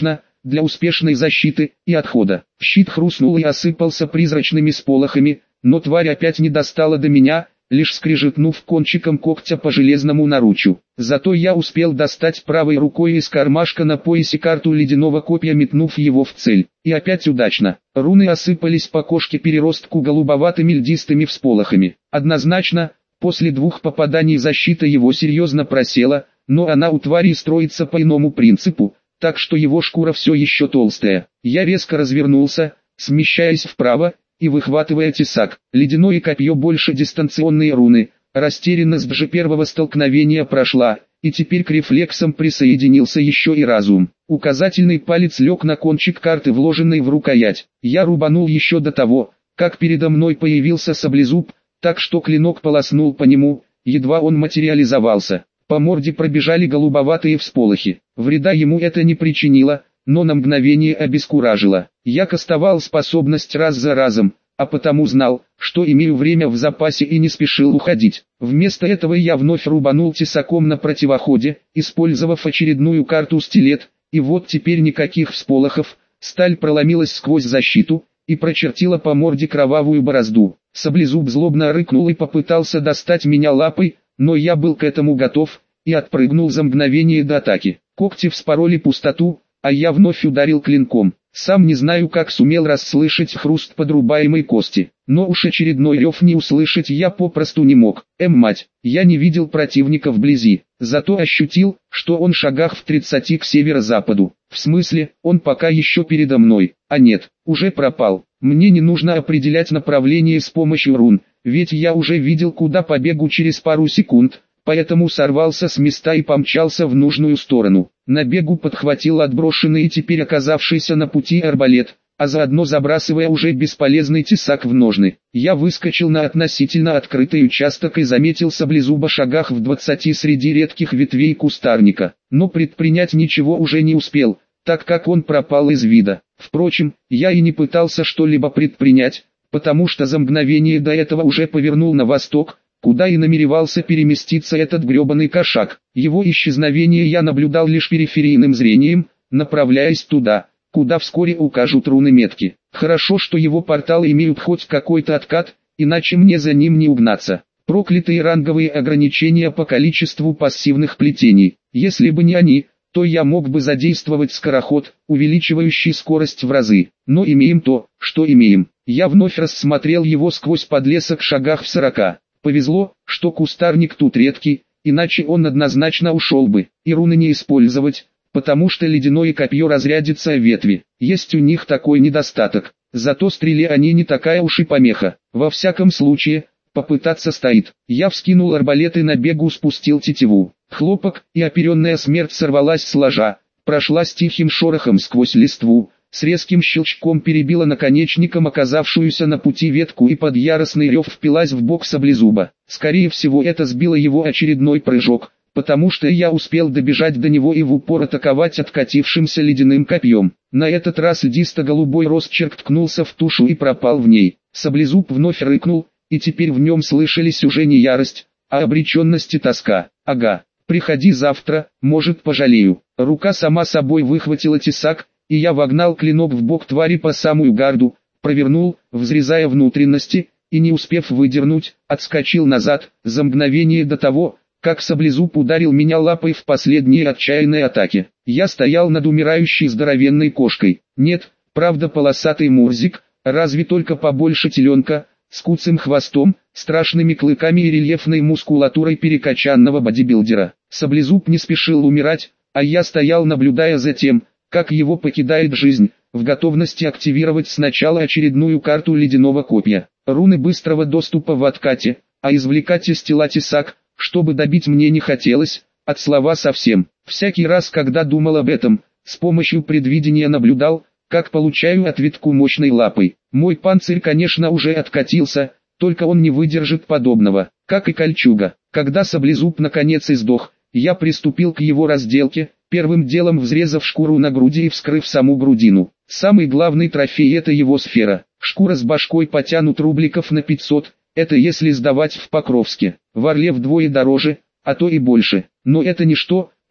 для успешной защиты и отхода. Щит хрустнул и осыпался призрачными сполохами, но тварь опять не достала до меня, лишь скрежетнув кончиком когтя по железному наручу. Зато я успел достать правой рукой из кармашка на поясе карту ледяного копья, метнув его в цель. И опять удачно. Руны осыпались по кошке-переростку голубоватыми льдистыми всполохами. Однозначно, после 2 попаданий защита его серьезно просела, но она у твари строится по иному принципу, так что его шкура все еще толстая. Я резко развернулся, смещаясь вправо, и выхватывая тесак. Ледяное копье больше дистанционные руны. Растерянность же первого столкновения прошла, и теперь к рефлексам присоединился еще и разум. Указательный палец лег на кончик карты, вложенный в рукоять. Я рубанул еще до того, как передо мной появился саблезуб, так что клинок полоснул по нему, едва он материализовался. По морде пробежали голубоватые всполохи. Вреда ему это не причинило, но на мгновение обескуражило. Я кастовал способность раз за разом, а потому знал, что имею время в запасе и не спешил уходить. Вместо этого я вновь рубанул тесаком на противоходе, использовав очередную карту стилет, и вот теперь никаких всполохов, сталь проломилась сквозь защиту и прочертила по морде кровавую борозду. Саблезуб злобно рыкнул и попытался достать меня лапой, но я был к этому готов и отпрыгнул за мгновение до атаки. Когти вспороли пустоту, а я вновь ударил клинком. Сам не знаю, как сумел расслышать хруст подрубаемой кости, но уж очередной рев не услышать я попросту не мог. Мать, я не видел противника вблизи, зато ощутил, что он шагах в 30 к северо-западу. В смысле, он пока еще передо мной, а нет, уже пропал. Мне не нужно определять направление с помощью рун, ведь я уже видел, куда побегу через пару секунд. Поэтому сорвался с места и помчался в нужную сторону. На бегу подхватил отброшенный и теперь оказавшийся на пути арбалет, а заодно забрасывая уже бесполезный тесак в ножны. Я выскочил на относительно открытый участок и заметил саблезуба шагах в 20 среди редких ветвей кустарника. Но предпринять ничего уже не успел, так как он пропал из вида. Впрочем, я и не пытался что-либо предпринять, потому что за мгновение до этого уже повернул на восток, куда и намеревался переместиться этот гребаный кошак. Его исчезновение я наблюдал лишь периферийным зрением, направляясь туда, куда вскоре укажут руны метки. Хорошо, что его порталы имеют хоть какой-то откат, иначе мне за ним не угнаться. Проклятые ранговые ограничения по количеству пассивных плетений. Если бы не они, то я мог бы задействовать скороход, увеличивающий скорость в разы. Но имеем то, что имеем. Я вновь рассмотрел его сквозь подлесок шагах в 40. Повезло, что кустарник тут редкий, иначе он однозначно ушел бы. И руны не использовать, потому что ледяное копье разрядится о ветви. Есть у них такой недостаток, зато стреле они не такая уж и помеха. Во всяком случае, попытаться стоит. Я вскинул арбалет и на бегу спустил тетиву. Хлопок, и оперенная смерть сорвалась с ложа, прошла с тихим шорохом сквозь листву, с резким щелчком перебила наконечником оказавшуюся на пути ветку и под яростный рев впилась в бок саблезуба. Скорее всего, это сбило его очередной прыжок, потому что я успел добежать до него и в упор атаковать откатившимся ледяным копьем. На этот раз льдисто-голубой росчерк ткнулся в тушу и пропал в ней. Саблезуб вновь рыкнул, и теперь в нем слышались уже не ярость, а обреченность и тоска. Ага, приходи завтра, может пожалею. Рука сама собой выхватила тесак, и я вогнал клинок в бок твари по самую гарду, провернул, взрезая внутренности, и не успев выдернуть, отскочил назад, за мгновение до того, как саблезуб ударил меня лапой в последней отчаянной атаке. Я стоял над умирающей здоровенной кошкой. Нет, правда полосатый мурзик, разве только побольше теленка, с куцым хвостом, страшными клыками и рельефной мускулатурой перекачанного бодибилдера. Саблезуб не спешил умирать, а я стоял, наблюдая за тем, как его покидает жизнь, в готовности активировать сначала очередную карту ледяного копья. Руны быстрого доступа в откате, а извлекать из тела тесак, чтобы добить мне не хотелось, от слова совсем. Всякий раз, когда думал об этом, с помощью предвидения наблюдал, как получаю ответку мощной лапой. Мой панцирь, конечно, уже откатился, только он не выдержит подобного, как и кольчуга. Когда саблезуб наконец издох, я приступил к его разделке, первым делом взрезав шкуру на груди и вскрыв саму грудину. Самый главный трофей — это его сфера. Шкура с башкой потянут рубликов на 500, это если сдавать в Покровске. В Орле вдвое дороже, а то и больше. Но это ничто,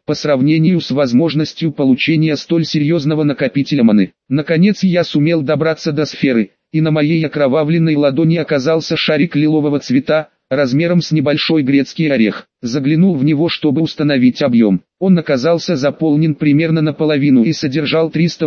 по сравнению с возможностью получения столь серьезного накопителя маны. Наконец я сумел добраться до сферы, и на моей окровавленной ладони оказался шарик лилового цвета, размером с небольшой грецкий орех. Заглянул в него, чтобы установить объем. Он оказался заполнен примерно наполовину и содержал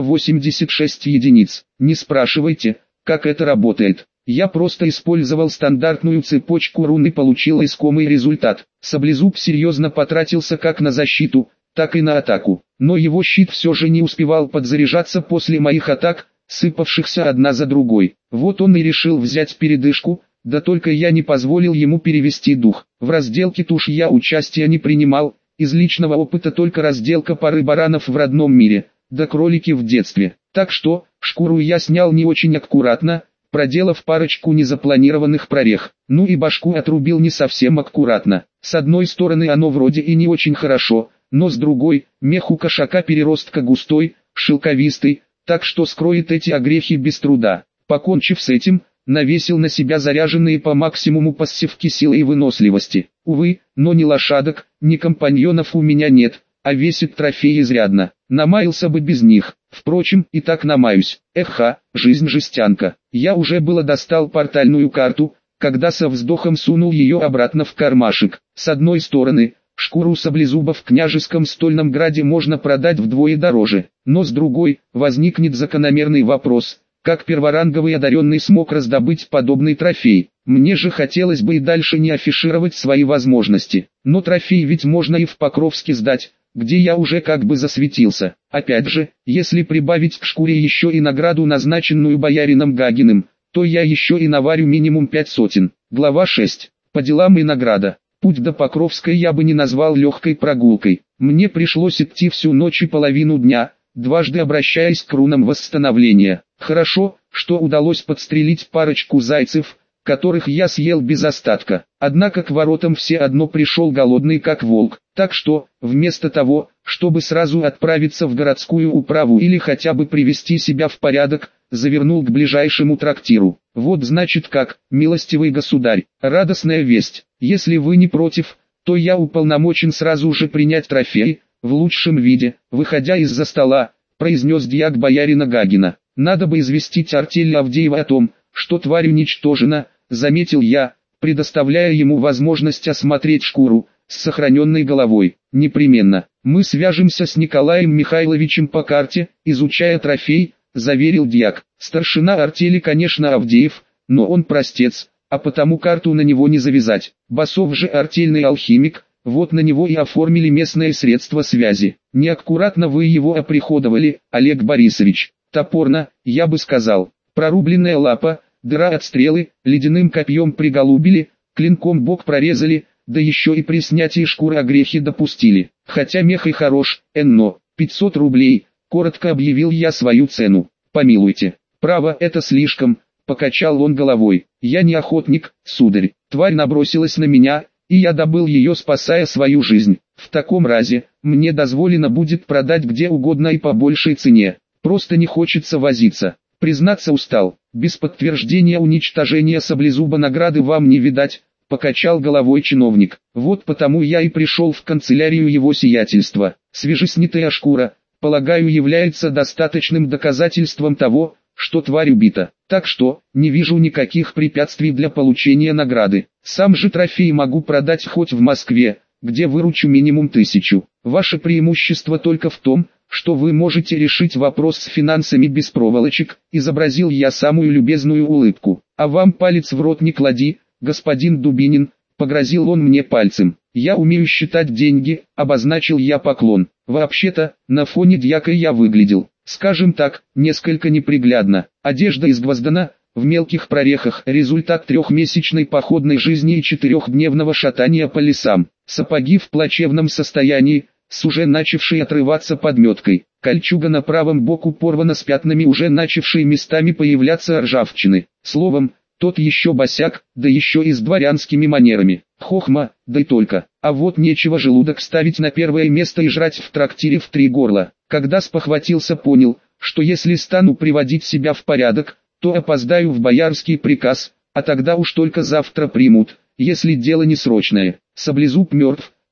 386 единиц. Не спрашивайте, как это работает. Я просто использовал стандартную цепочку рун и получил искомый результат. Саблезуб серьезно потратился как на защиту, так и на атаку. Но его щит все же не успевал подзаряжаться после моих атак, сыпавшихся одна за другой. Вот он и решил взять передышку, да только я не позволил ему перевести дух. В разделке туш я участия не принимал, из личного опыта только разделка пары баранов в родном мире, да кролики в детстве. Так что, шкуру я снял не очень аккуратно, проделав парочку незапланированных прорех. Ну и башку отрубил не совсем аккуратно. С одной стороны оно вроде и не очень хорошо, но с другой, мех у кошака переростка густой, шелковистый, так что скроет эти огрехи без труда. Покончив с этим, навесил на себя заряженные по максимуму пассивки силы и выносливости. Увы, но ни лошадок, ни компаньонов у меня нет, а весит трофей изрядно. Намаялся бы без них. Впрочем, и так намаюсь. Эха, жизнь жестянка. Я уже было достал портальную карту, когда со вздохом сунул ее обратно в кармашек. С одной стороны, шкуру саблезуба в княжеском стольном граде можно продать вдвое дороже, но с другой, возникнет закономерный вопрос, как перворанговый одаренный смог раздобыть подобный трофей. Мне же хотелось бы и дальше не афишировать свои возможности, но трофей ведь можно и в Покровске сдать, где я уже как бы засветился. Опять же, если прибавить к шкуре еще и награду, назначенную боярином Гагиным, то я еще и наварю минимум 5 сотен. Глава 6. По делам и награда. Путь до Покровской я бы не назвал легкой прогулкой. Мне пришлось идти всю ночь и половину дня, дважды обращаясь к рунам восстановления. Хорошо, что удалось подстрелить парочку зайцев, которых я съел без остатка. Однако к воротам все одно пришел голодный как волк. Так что, вместо того, чтобы сразу отправиться в городскую управу или хотя бы привести себя в порядок, завернул к ближайшему трактиру. Вот значит как, милостивый государь, радостная весть. Если вы не против, то я уполномочен сразу же принять трофей, в лучшем виде. Выходя из-за стола, произнес дьяк боярина Гагина. Надо бы известить артель Авдеева о том, что тварь уничтожена, заметил я, предоставляя ему возможность осмотреть шкуру с сохраненной головой. Непременно. Мы свяжемся с Николаем Михайловичем по карте, изучая трофей, заверил дьяк. Старшина артели, конечно, Авдеев, но он простец, а потому карту на него не завязать. Басов же артельный алхимик, вот на него и оформили местные средства связи. Неаккуратно вы его оприходовали, Олег Борисович. Топорно, я бы сказал. Прорубленная лапа, дыра от стрелы, ледяным копьем приголубили, клинком бок прорезали, да еще и при снятии шкуры огрехи допустили. Хотя мех и хорош, но 500 рублей, коротко объявил я свою цену. Помилуйте, право, это слишком, покачал он головой. Я не охотник, сударь. Тварь набросилась на меня, и я добыл ее, спасая свою жизнь. В таком разе, мне дозволено будет продать где угодно и по большей цене. Просто не хочется возиться. Признаться, устал. Без подтверждения уничтожения саблезуба награды вам не видать, покачал головой чиновник. Вот потому я и пришел в канцелярию его сиятельства. Свежеснятая шкура, полагаю, является достаточным доказательством того, что тварь убита. Так что, не вижу никаких препятствий для получения награды. Сам же трофей могу продать хоть в Москве, где выручу минимум 1000. Ваше преимущество только в том, что вы можете решить вопрос с финансами без проволочек, изобразил я самую любезную улыбку. А вам палец в рот не клади, господин Дубинин, погрозил он мне пальцем. Я умею считать деньги, обозначил я поклон. Вообще-то, на фоне дьяка я выглядел, скажем так, несколько неприглядно. Одежда изгвоздана, в мелких прорехах, результат 3-месячной походной жизни и 4-дневного шатания по лесам. Сапоги в плачевном состоянии, с уже начавшей отрываться подметкой. Кольчуга на правом боку порвана с пятнами уже начавшей местами появляться ржавчины. Словом, тот еще босяк, да еще и с дворянскими манерами. Хохма, да и только. А вот нечего желудок ставить на первое место и жрать в трактире в 3 горла. Когда спохватился, понял, что если стану приводить себя в порядок, то опоздаю в боярский приказ, а тогда уж только завтра примут, если дело не срочное. Саблезуб мертв,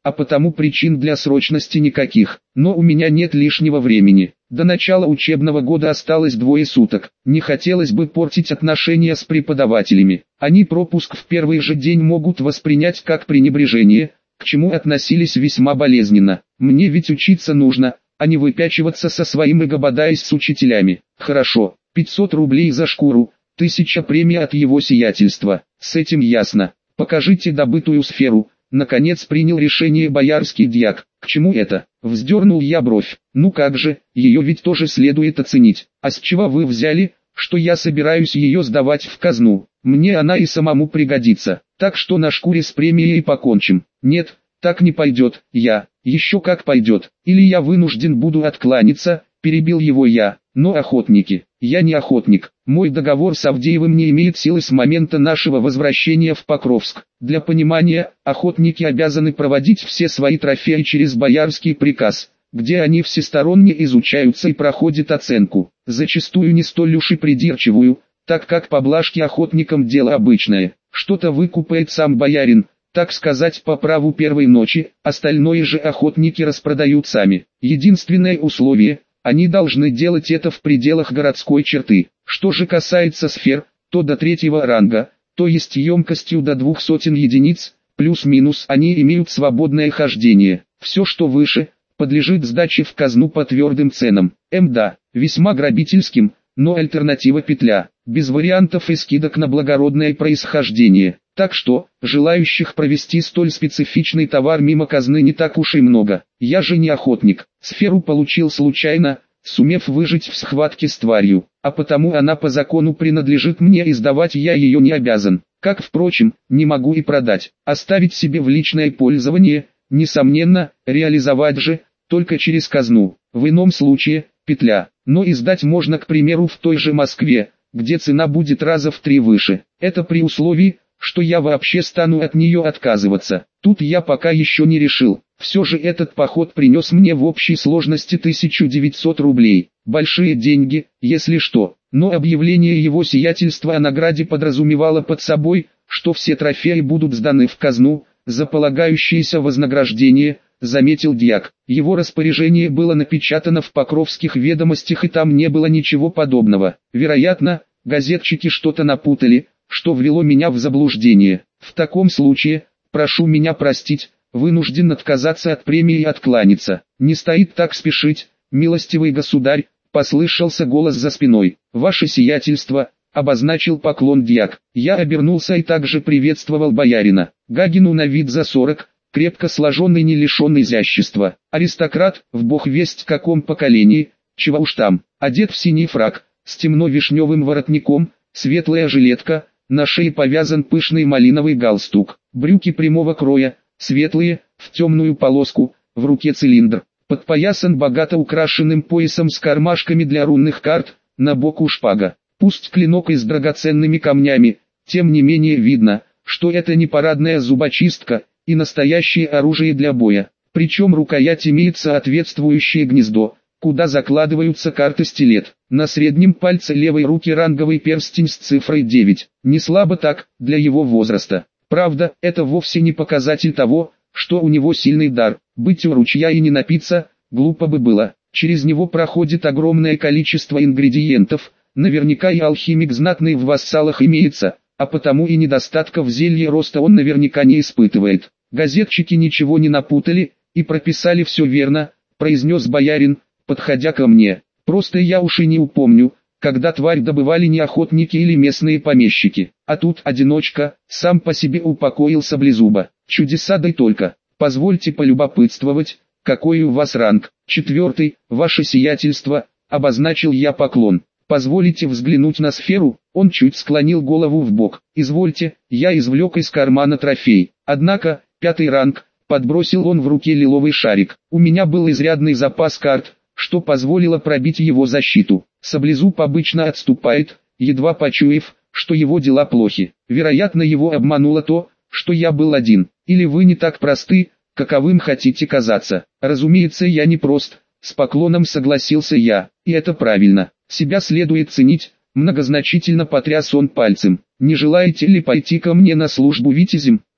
а потому причин для срочности никаких. Но у меня нет лишнего времени. До начала учебного года осталось 2 суток. Не хотелось бы портить отношения с преподавателями. Они пропуск в первый же день могут воспринять как пренебрежение, к чему относились весьма болезненно. Мне ведь учиться нужно, а не выпячиваться со своим эго, бодаясь с учителями. Хорошо, 500 рублей за шкуру, 1000 премия от его сиятельства. С этим ясно. Покажите добытую сферу. Наконец принял решение боярский дьяк. К чему это? Вздернул я бровь. Ну как же, ее ведь тоже следует оценить. А с чего вы взяли, что я собираюсь ее сдавать в казну? Мне она и самому пригодится. Так что на шкуре с премией покончим. Нет, так не пойдет. Еще как пойдет. Или я вынужден буду откланяться, перебил его я. Но охотники, я не охотник. Мой договор с Авдеевым не имеет силы с момента нашего возвращения в Покровск. Для понимания, охотники обязаны проводить все свои трофеи через боярский приказ, где они всесторонне изучаются и проходят оценку, зачастую не столь уж и придирчивую, так как поблажки охотникам дело обычное. Что-то выкупает сам боярин, так сказать, по праву первой ночи, остальное же охотники распродают сами. Единственное условие – они должны делать это в пределах городской черты. Что же касается сфер, то до 3-го ранга, то есть емкостью до 200 единиц, плюс-минус, они имеют свободное хождение. Все, что выше, подлежит сдаче в казну по твердым ценам. Да, весьма грабительским, но альтернатива петля, без вариантов и скидок на благородное происхождение. Так что, желающих провести столь специфичный товар мимо казны не так уж и много. Я же не охотник, сферу получил случайно, сумев выжить в схватке с тварью, а потому она по закону принадлежит мне и сдавать я ее не обязан. Как, впрочем, не могу и продать, оставить себе в личное пользование, несомненно, реализовать же, только через казну. В ином случае, петля, но и сдать можно, к примеру, в той же Москве, где цена будет раза в 3 выше. Это при условии, что я вообще стану от нее отказываться. Тут я пока еще не решил. Все же этот поход принес мне в общей сложности 1900 рублей. Большие деньги, если что. Но объявление его сиятельства о награде подразумевало под собой, что все трофеи будут сданы в казну, за полагающееся вознаграждение, заметил дьяк. Его распоряжение было напечатано в Покровских ведомостях, и там не было ничего подобного. Вероятно, газетчики что-то напутали, что ввело меня в заблуждение. В таком случае, прошу меня простить, вынужден отказаться от премии и откланяться. Не стоит так спешить, милостивый государь, послышался голос за спиной. Ваше сиятельство, обозначил поклон дьяк. Я обернулся и также приветствовал боярина. Гагину на вид за 40, крепко сложенный, не лишенный изящества. Аристократ, в бог весть каком поколении, чего уж там, одет в синий фрак, с темно-вишневым воротником, светлая жилетка, на шее повязан пышный малиновый галстук, брюки прямого кроя, светлые, в темную полоску, в руке цилиндр, подпоясан богато украшенным поясом с кармашками для рунных карт, на боку шпага. Пусть клинок и с драгоценными камнями, тем не менее видно, что это не парадная зубочистка, и настоящее оружие для боя. Причем рукоять имеет соответствующее гнездо, куда закладываются карты-стилет. На среднем пальце левой руки ранговый перстень с цифрой 9. Не слабо так, для его возраста. Правда, это вовсе не показатель того, что у него сильный дар. Быть у ручья и не напиться, глупо бы было. Через него проходит огромное количество ингредиентов, наверняка и алхимик знатный в вассалах имеется, а потому и недостатков зелья роста он наверняка не испытывает. Газетчики ничего не напутали, и прописали все верно, произнес боярин, подходя ко мне. Просто я уж и не упомню, когда тварь добывали не охотники или местные помещики, а тут одиночка, сам по себе упокоил саблезуба. Чудеса, да и только. Позвольте полюбопытствовать, какой у вас ранг? 4, ваше сиятельство, обозначил я поклон. Позволите взглянуть на сферу? Он чуть склонил голову в бок. Извольте, я извлек из кармана трофей. Однако, 5 ранг, подбросил он в руке лиловый шарик. У меня был изрядный запас карт, что позволило пробить его защиту. Саблезуб обычно отступает, едва почуяв, что его дела плохи. Вероятно, его обмануло то, что я был один. Или вы не так просты, каковым хотите казаться. Разумеется, я не прост, с поклоном согласился я. И это правильно. Себя следует ценить, многозначительно потряс он пальцем. Не желаете ли пойти ко мне на службу витязем?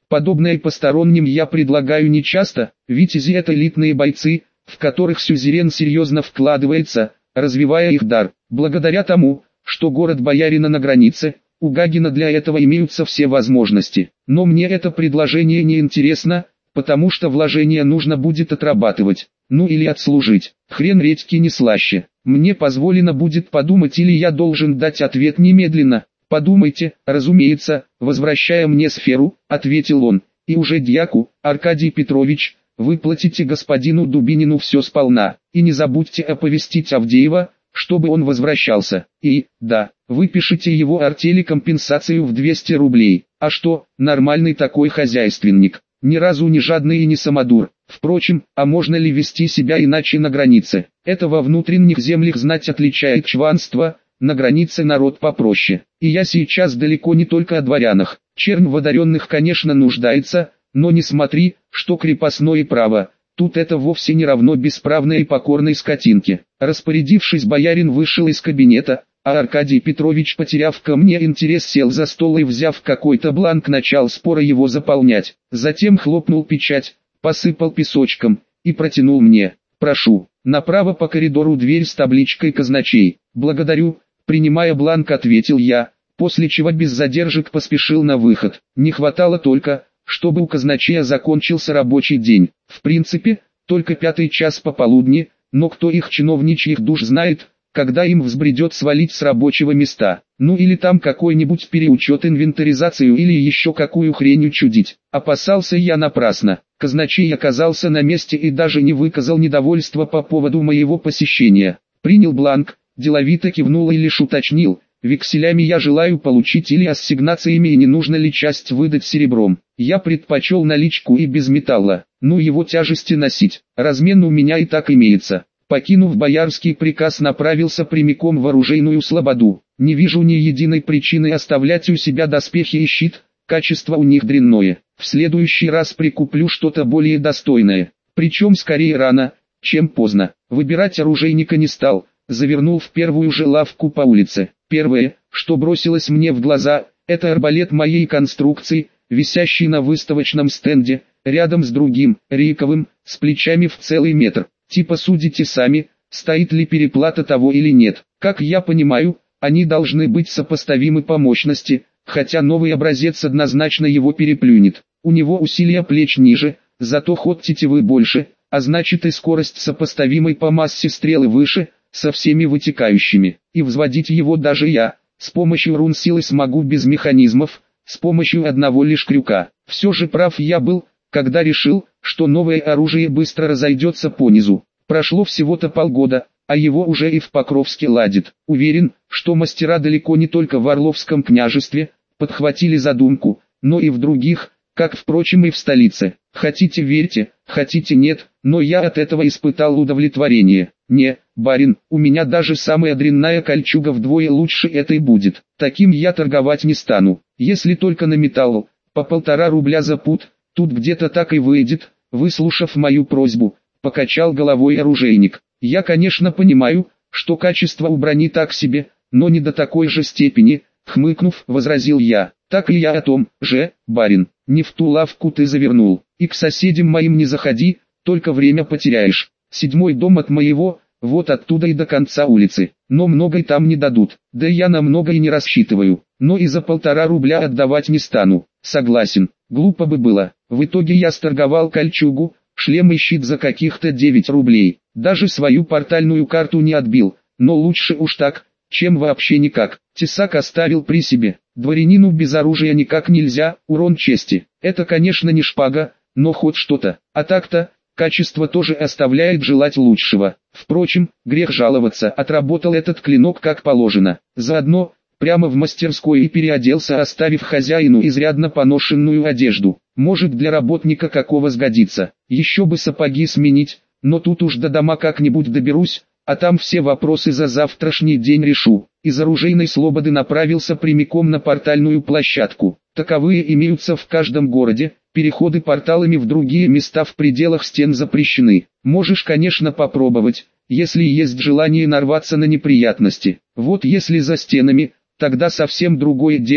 Подобное посторонним я предлагаю нечасто, витязи это элитные бойцы, в которых сюзерен серьезно вкладывается, развивая их дар. Благодаря тому, что город боярина на границе, у Гагина для этого имеются все возможности. Но мне это предложение не интересно, потому что вложение нужно будет отрабатывать, ну или отслужить. Хрен редьки не слаще. Мне позволено будет подумать или я должен дать ответ немедленно. Подумайте, разумеется, возвращая мне сферу, ответил он, и уже дьяку, Аркадий Петрович, выплатите господину Дубинину все сполна, и не забудьте оповестить Авдеева, чтобы он возвращался, и, да, выпишите его артели компенсацию в 200 рублей, а что, нормальный такой хозяйственник, ни разу не жадный и не самодур. Впрочем, а можно ли вести себя иначе на границе? Это во внутренних землях знать отличает чванство, на границе народ попроще. И я сейчас далеко не только о дворянах. Чернь в одаренных, конечно, нуждается, но не смотри, что крепостное право. Тут это вовсе не равно бесправной и покорной скотинке. Распорядившись, боярин вышел из кабинета, а Аркадий Петрович, потеряв ко мне интерес, сел за стол и, взяв какой-то бланк, начал споро его заполнять. Затем хлопнул печать, посыпал песочком и протянул мне. «Прошу». Направо по коридору дверь с табличкой «Казначей». «Благодарю», принимая бланк, ответил я, после чего без задержек поспешил на выход. Не хватало только, чтобы у казначея закончился рабочий день. В принципе, только 5-й час пополудни, но кто их чиновничьих душ знает, когда им взбредет свалить с рабочего места. Ну или там какой-нибудь переучет, инвентаризацию или еще какую хрень учудить. Опасался я напрасно. Казначей оказался на месте и даже не выказал недовольства по поводу моего посещения. Принял бланк, деловито кивнул и лишь уточнил: векселями я желаю получить или ассигнациями, и не нужно ли часть выдать серебром. Я предпочел наличку и без металла, ну его тяжести носить, размен у меня и так имеется. Покинув боярский приказ, направился прямиком в оружейную слободу. Не вижу ни единой причины оставлять у себя доспехи и щит, качество у них дрянное. В следующий раз прикуплю что-то более достойное, причем скорее рано, чем поздно. Выбирать оружейника не стал, завернул в первую же лавку по улице. Первое, что бросилось мне в глаза, это арбалет моей конструкции, висящий на выставочном стенде, рядом с другим, рейковым, с плечами в целый метр. Типа судите сами, стоит ли переплата того или нет. Как я понимаю, они должны быть сопоставимы по мощности, хотя новый образец однозначно его переплюнет. У него усилия плеч ниже, зато ход тетивы больше, а значит и скорость сопоставимой по массе стрелы выше, со всеми вытекающими. И взводить его даже я, с помощью рун силы смогу без механизмов, с помощью одного лишь крюка. Все же прав я был, когда решил, что новое оружие быстро разойдется по низу. Прошло всего-то полгода, а его уже и в Покровске ладит. Уверен, что мастера далеко не только в Орловском княжестве подхватили задумку, но и в других, как впрочем и в столице. Хотите верьте, хотите нет, но я от этого испытал удовлетворение. Не, барин, у меня даже самая дрянная кольчуга вдвое лучше этой будет. Таким я торговать не стану, если только на металл, по 1,5 рубля за пуд. Тут где-то так и выйдет. Выслушав мою просьбу, покачал головой оружейник. Я, конечно, понимаю, что качество у брони так себе, но не до такой же степени, хмыкнув, возразил я. Так и я о том же, барин, не в ту лавку ты завернул, и к соседям моим не заходи, только время потеряешь. 7-й дом от моего, вот оттуда и до конца улицы, но многое там не дадут, да я на многое не рассчитываю, но и за 1,5 рубля отдавать не стану. Согласен, глупо бы было. В итоге я сторговал кольчугу, шлем и щит за каких-то 9 рублей. Даже свою портальную карту не отбил, но лучше уж так, чем вообще никак. Тесак оставил при себе. Дворянину без оружия никак нельзя, урон чести. Это, конечно, не шпага, но хоть что-то. А так-то, качество тоже оставляет желать лучшего. Впрочем, грех жаловаться, отработал этот клинок как положено. Заодно, прямо в мастерской и переоделся, оставив хозяину изрядно поношенную одежду. Может, для работника какого сгодится. Еще бы сапоги сменить, но тут уж до дома как-нибудь доберусь, а там все вопросы за завтрашний день решу. Из оружейной слободы направился прямиком на портальную площадку. Таковые имеются в каждом городе, переходы порталами в другие места в пределах стен запрещены. Можешь, конечно, попробовать, если есть желание нарваться на неприятности. Вот если за стенами, тогда совсем другое дело,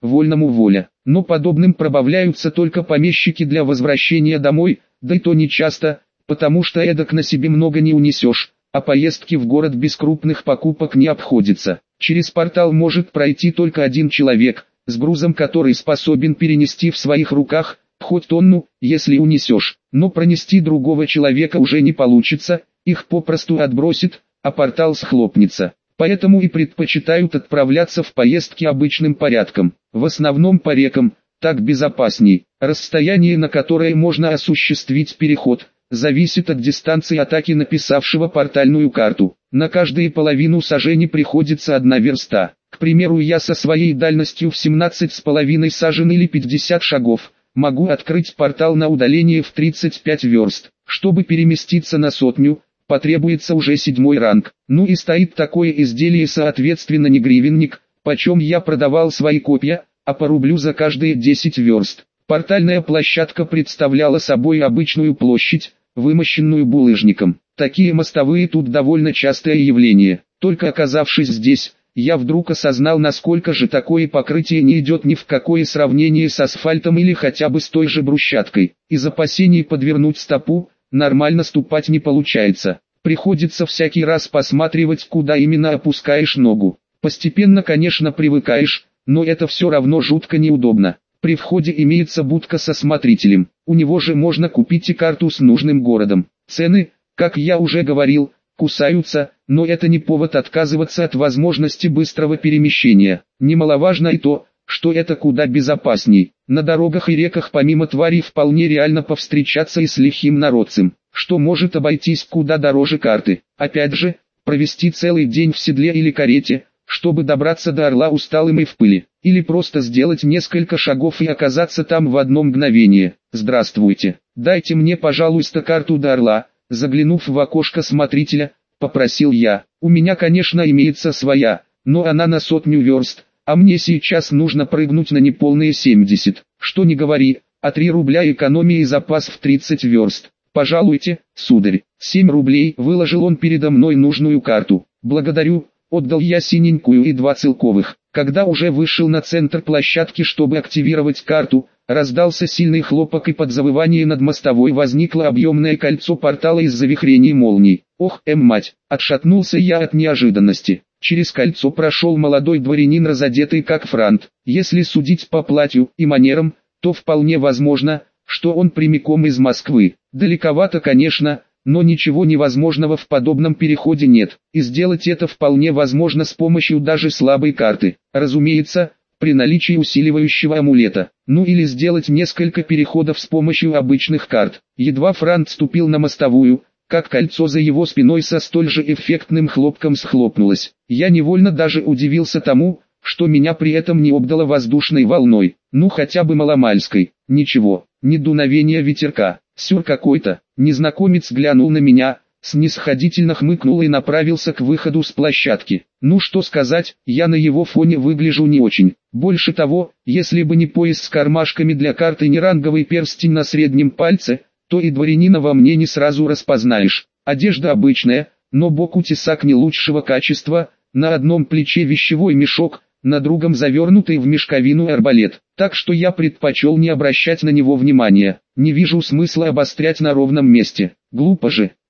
вольному воля. Но подобным пробавляются только помещики для возвращения домой, да и то не часто, потому что эдак на себе много не унесешь, а поездки в город без крупных покупок не обходятся. Через портал может пройти только один человек, с грузом который способен перенести в своих руках, хоть тонну, если унесешь, но пронести другого человека уже не получится, их попросту отбросит, а портал схлопнется. Поэтому и предпочитают отправляться в поездки обычным порядком, в основном по рекам, так безопасней. Расстояние, на которое можно осуществить переход, зависит от дистанции атаки написавшего портальную карту. На каждые половину сажени приходится 1 верста. К примеру, я со своей дальностью в 17,5 сажен или 50 шагов, могу открыть портал на удаление в 35 верст. Чтобы переместиться на 100, потребуется уже 7 ранг. Ну и стоит такое изделие соответственно не гривенник, почем я продавал свои копья, а по рублю за каждые 10 верст. Портальная площадка представляла собой обычную площадь, вымощенную булыжником. Такие мостовые тут довольно частое явление. Только оказавшись здесь, я вдруг осознал, насколько же такое покрытие не идет ни в какое сравнение с асфальтом или хотя бы с той же брусчаткой. Из опасений подвернуть стопу, нормально ступать не получается. Приходится всякий раз посматривать, куда именно опускаешь ногу. Постепенно, конечно, привыкаешь, но это все равно жутко неудобно. При входе имеется будка со смотрителем. У него же можно купить и карту с нужным городом. Цены, как я уже говорил, кусаются, но это не повод отказываться от возможности быстрого перемещения. Немаловажно и то, что это куда безопасней. На дорогах и реках помимо тварей вполне реально повстречаться и с лихим народцем, что может обойтись куда дороже карты. Опять же, провести целый день в седле или карете, чтобы добраться до Орла усталым и в пыли, или просто сделать несколько шагов и оказаться там в одно мгновение. Здравствуйте, дайте мне, пожалуйста, карту до Орла. Заглянув в окошко смотрителя, попросил я. У меня, конечно, имеется своя, но она на 100 верст, а мне сейчас нужно прыгнуть на неполные 70. Что не говори, а 3 рубля экономии и запас в 30 верст. Пожалуйте, сударь. 7 рублей, выложил он передо мной нужную карту. Благодарю, отдал я синенькую и 2 целковых. Когда уже вышел на центр площадки, чтобы активировать карту, раздался сильный хлопок, и под завывание над мостовой возникло объемное кольцо портала из завихрений молний. Ох, мать, отшатнулся я от неожиданности. Через кольцо прошел молодой дворянин, разодетый как франт. Если судить по платью и манерам, то вполне возможно, что он прямиком из Москвы. Далековато, конечно, но ничего невозможного в подобном переходе нет. И сделать это вполне возможно с помощью даже слабой карты. Разумеется, при наличии усиливающего амулета. Ну или сделать несколько переходов с помощью обычных карт. Едва франт ступил на мостовую, как кольцо за его спиной со столь же эффектным хлопком схлопнулось. Я невольно даже удивился тому, что меня при этом не обдало воздушной волной, ну хотя бы маломальской. Ничего, ни дуновения ветерка, сюр какой-то. Незнакомец глянул на меня, снисходительно хмыкнул и направился к выходу с площадки. Ну что сказать, я на его фоне выгляжу не очень. Больше того, если бы не пояс с кармашками для карты, не ранговый перстень на среднем пальце, то и дворянина во мне не сразу распознаешь. Одежда обычная, но бок у тесак не лучшего качества, на одном плече вещевой мешок, на другом завернутый в мешковину арбалет. Так что я предпочел не обращать на него внимания. Не вижу смысла обострять на ровном месте. Глупо же.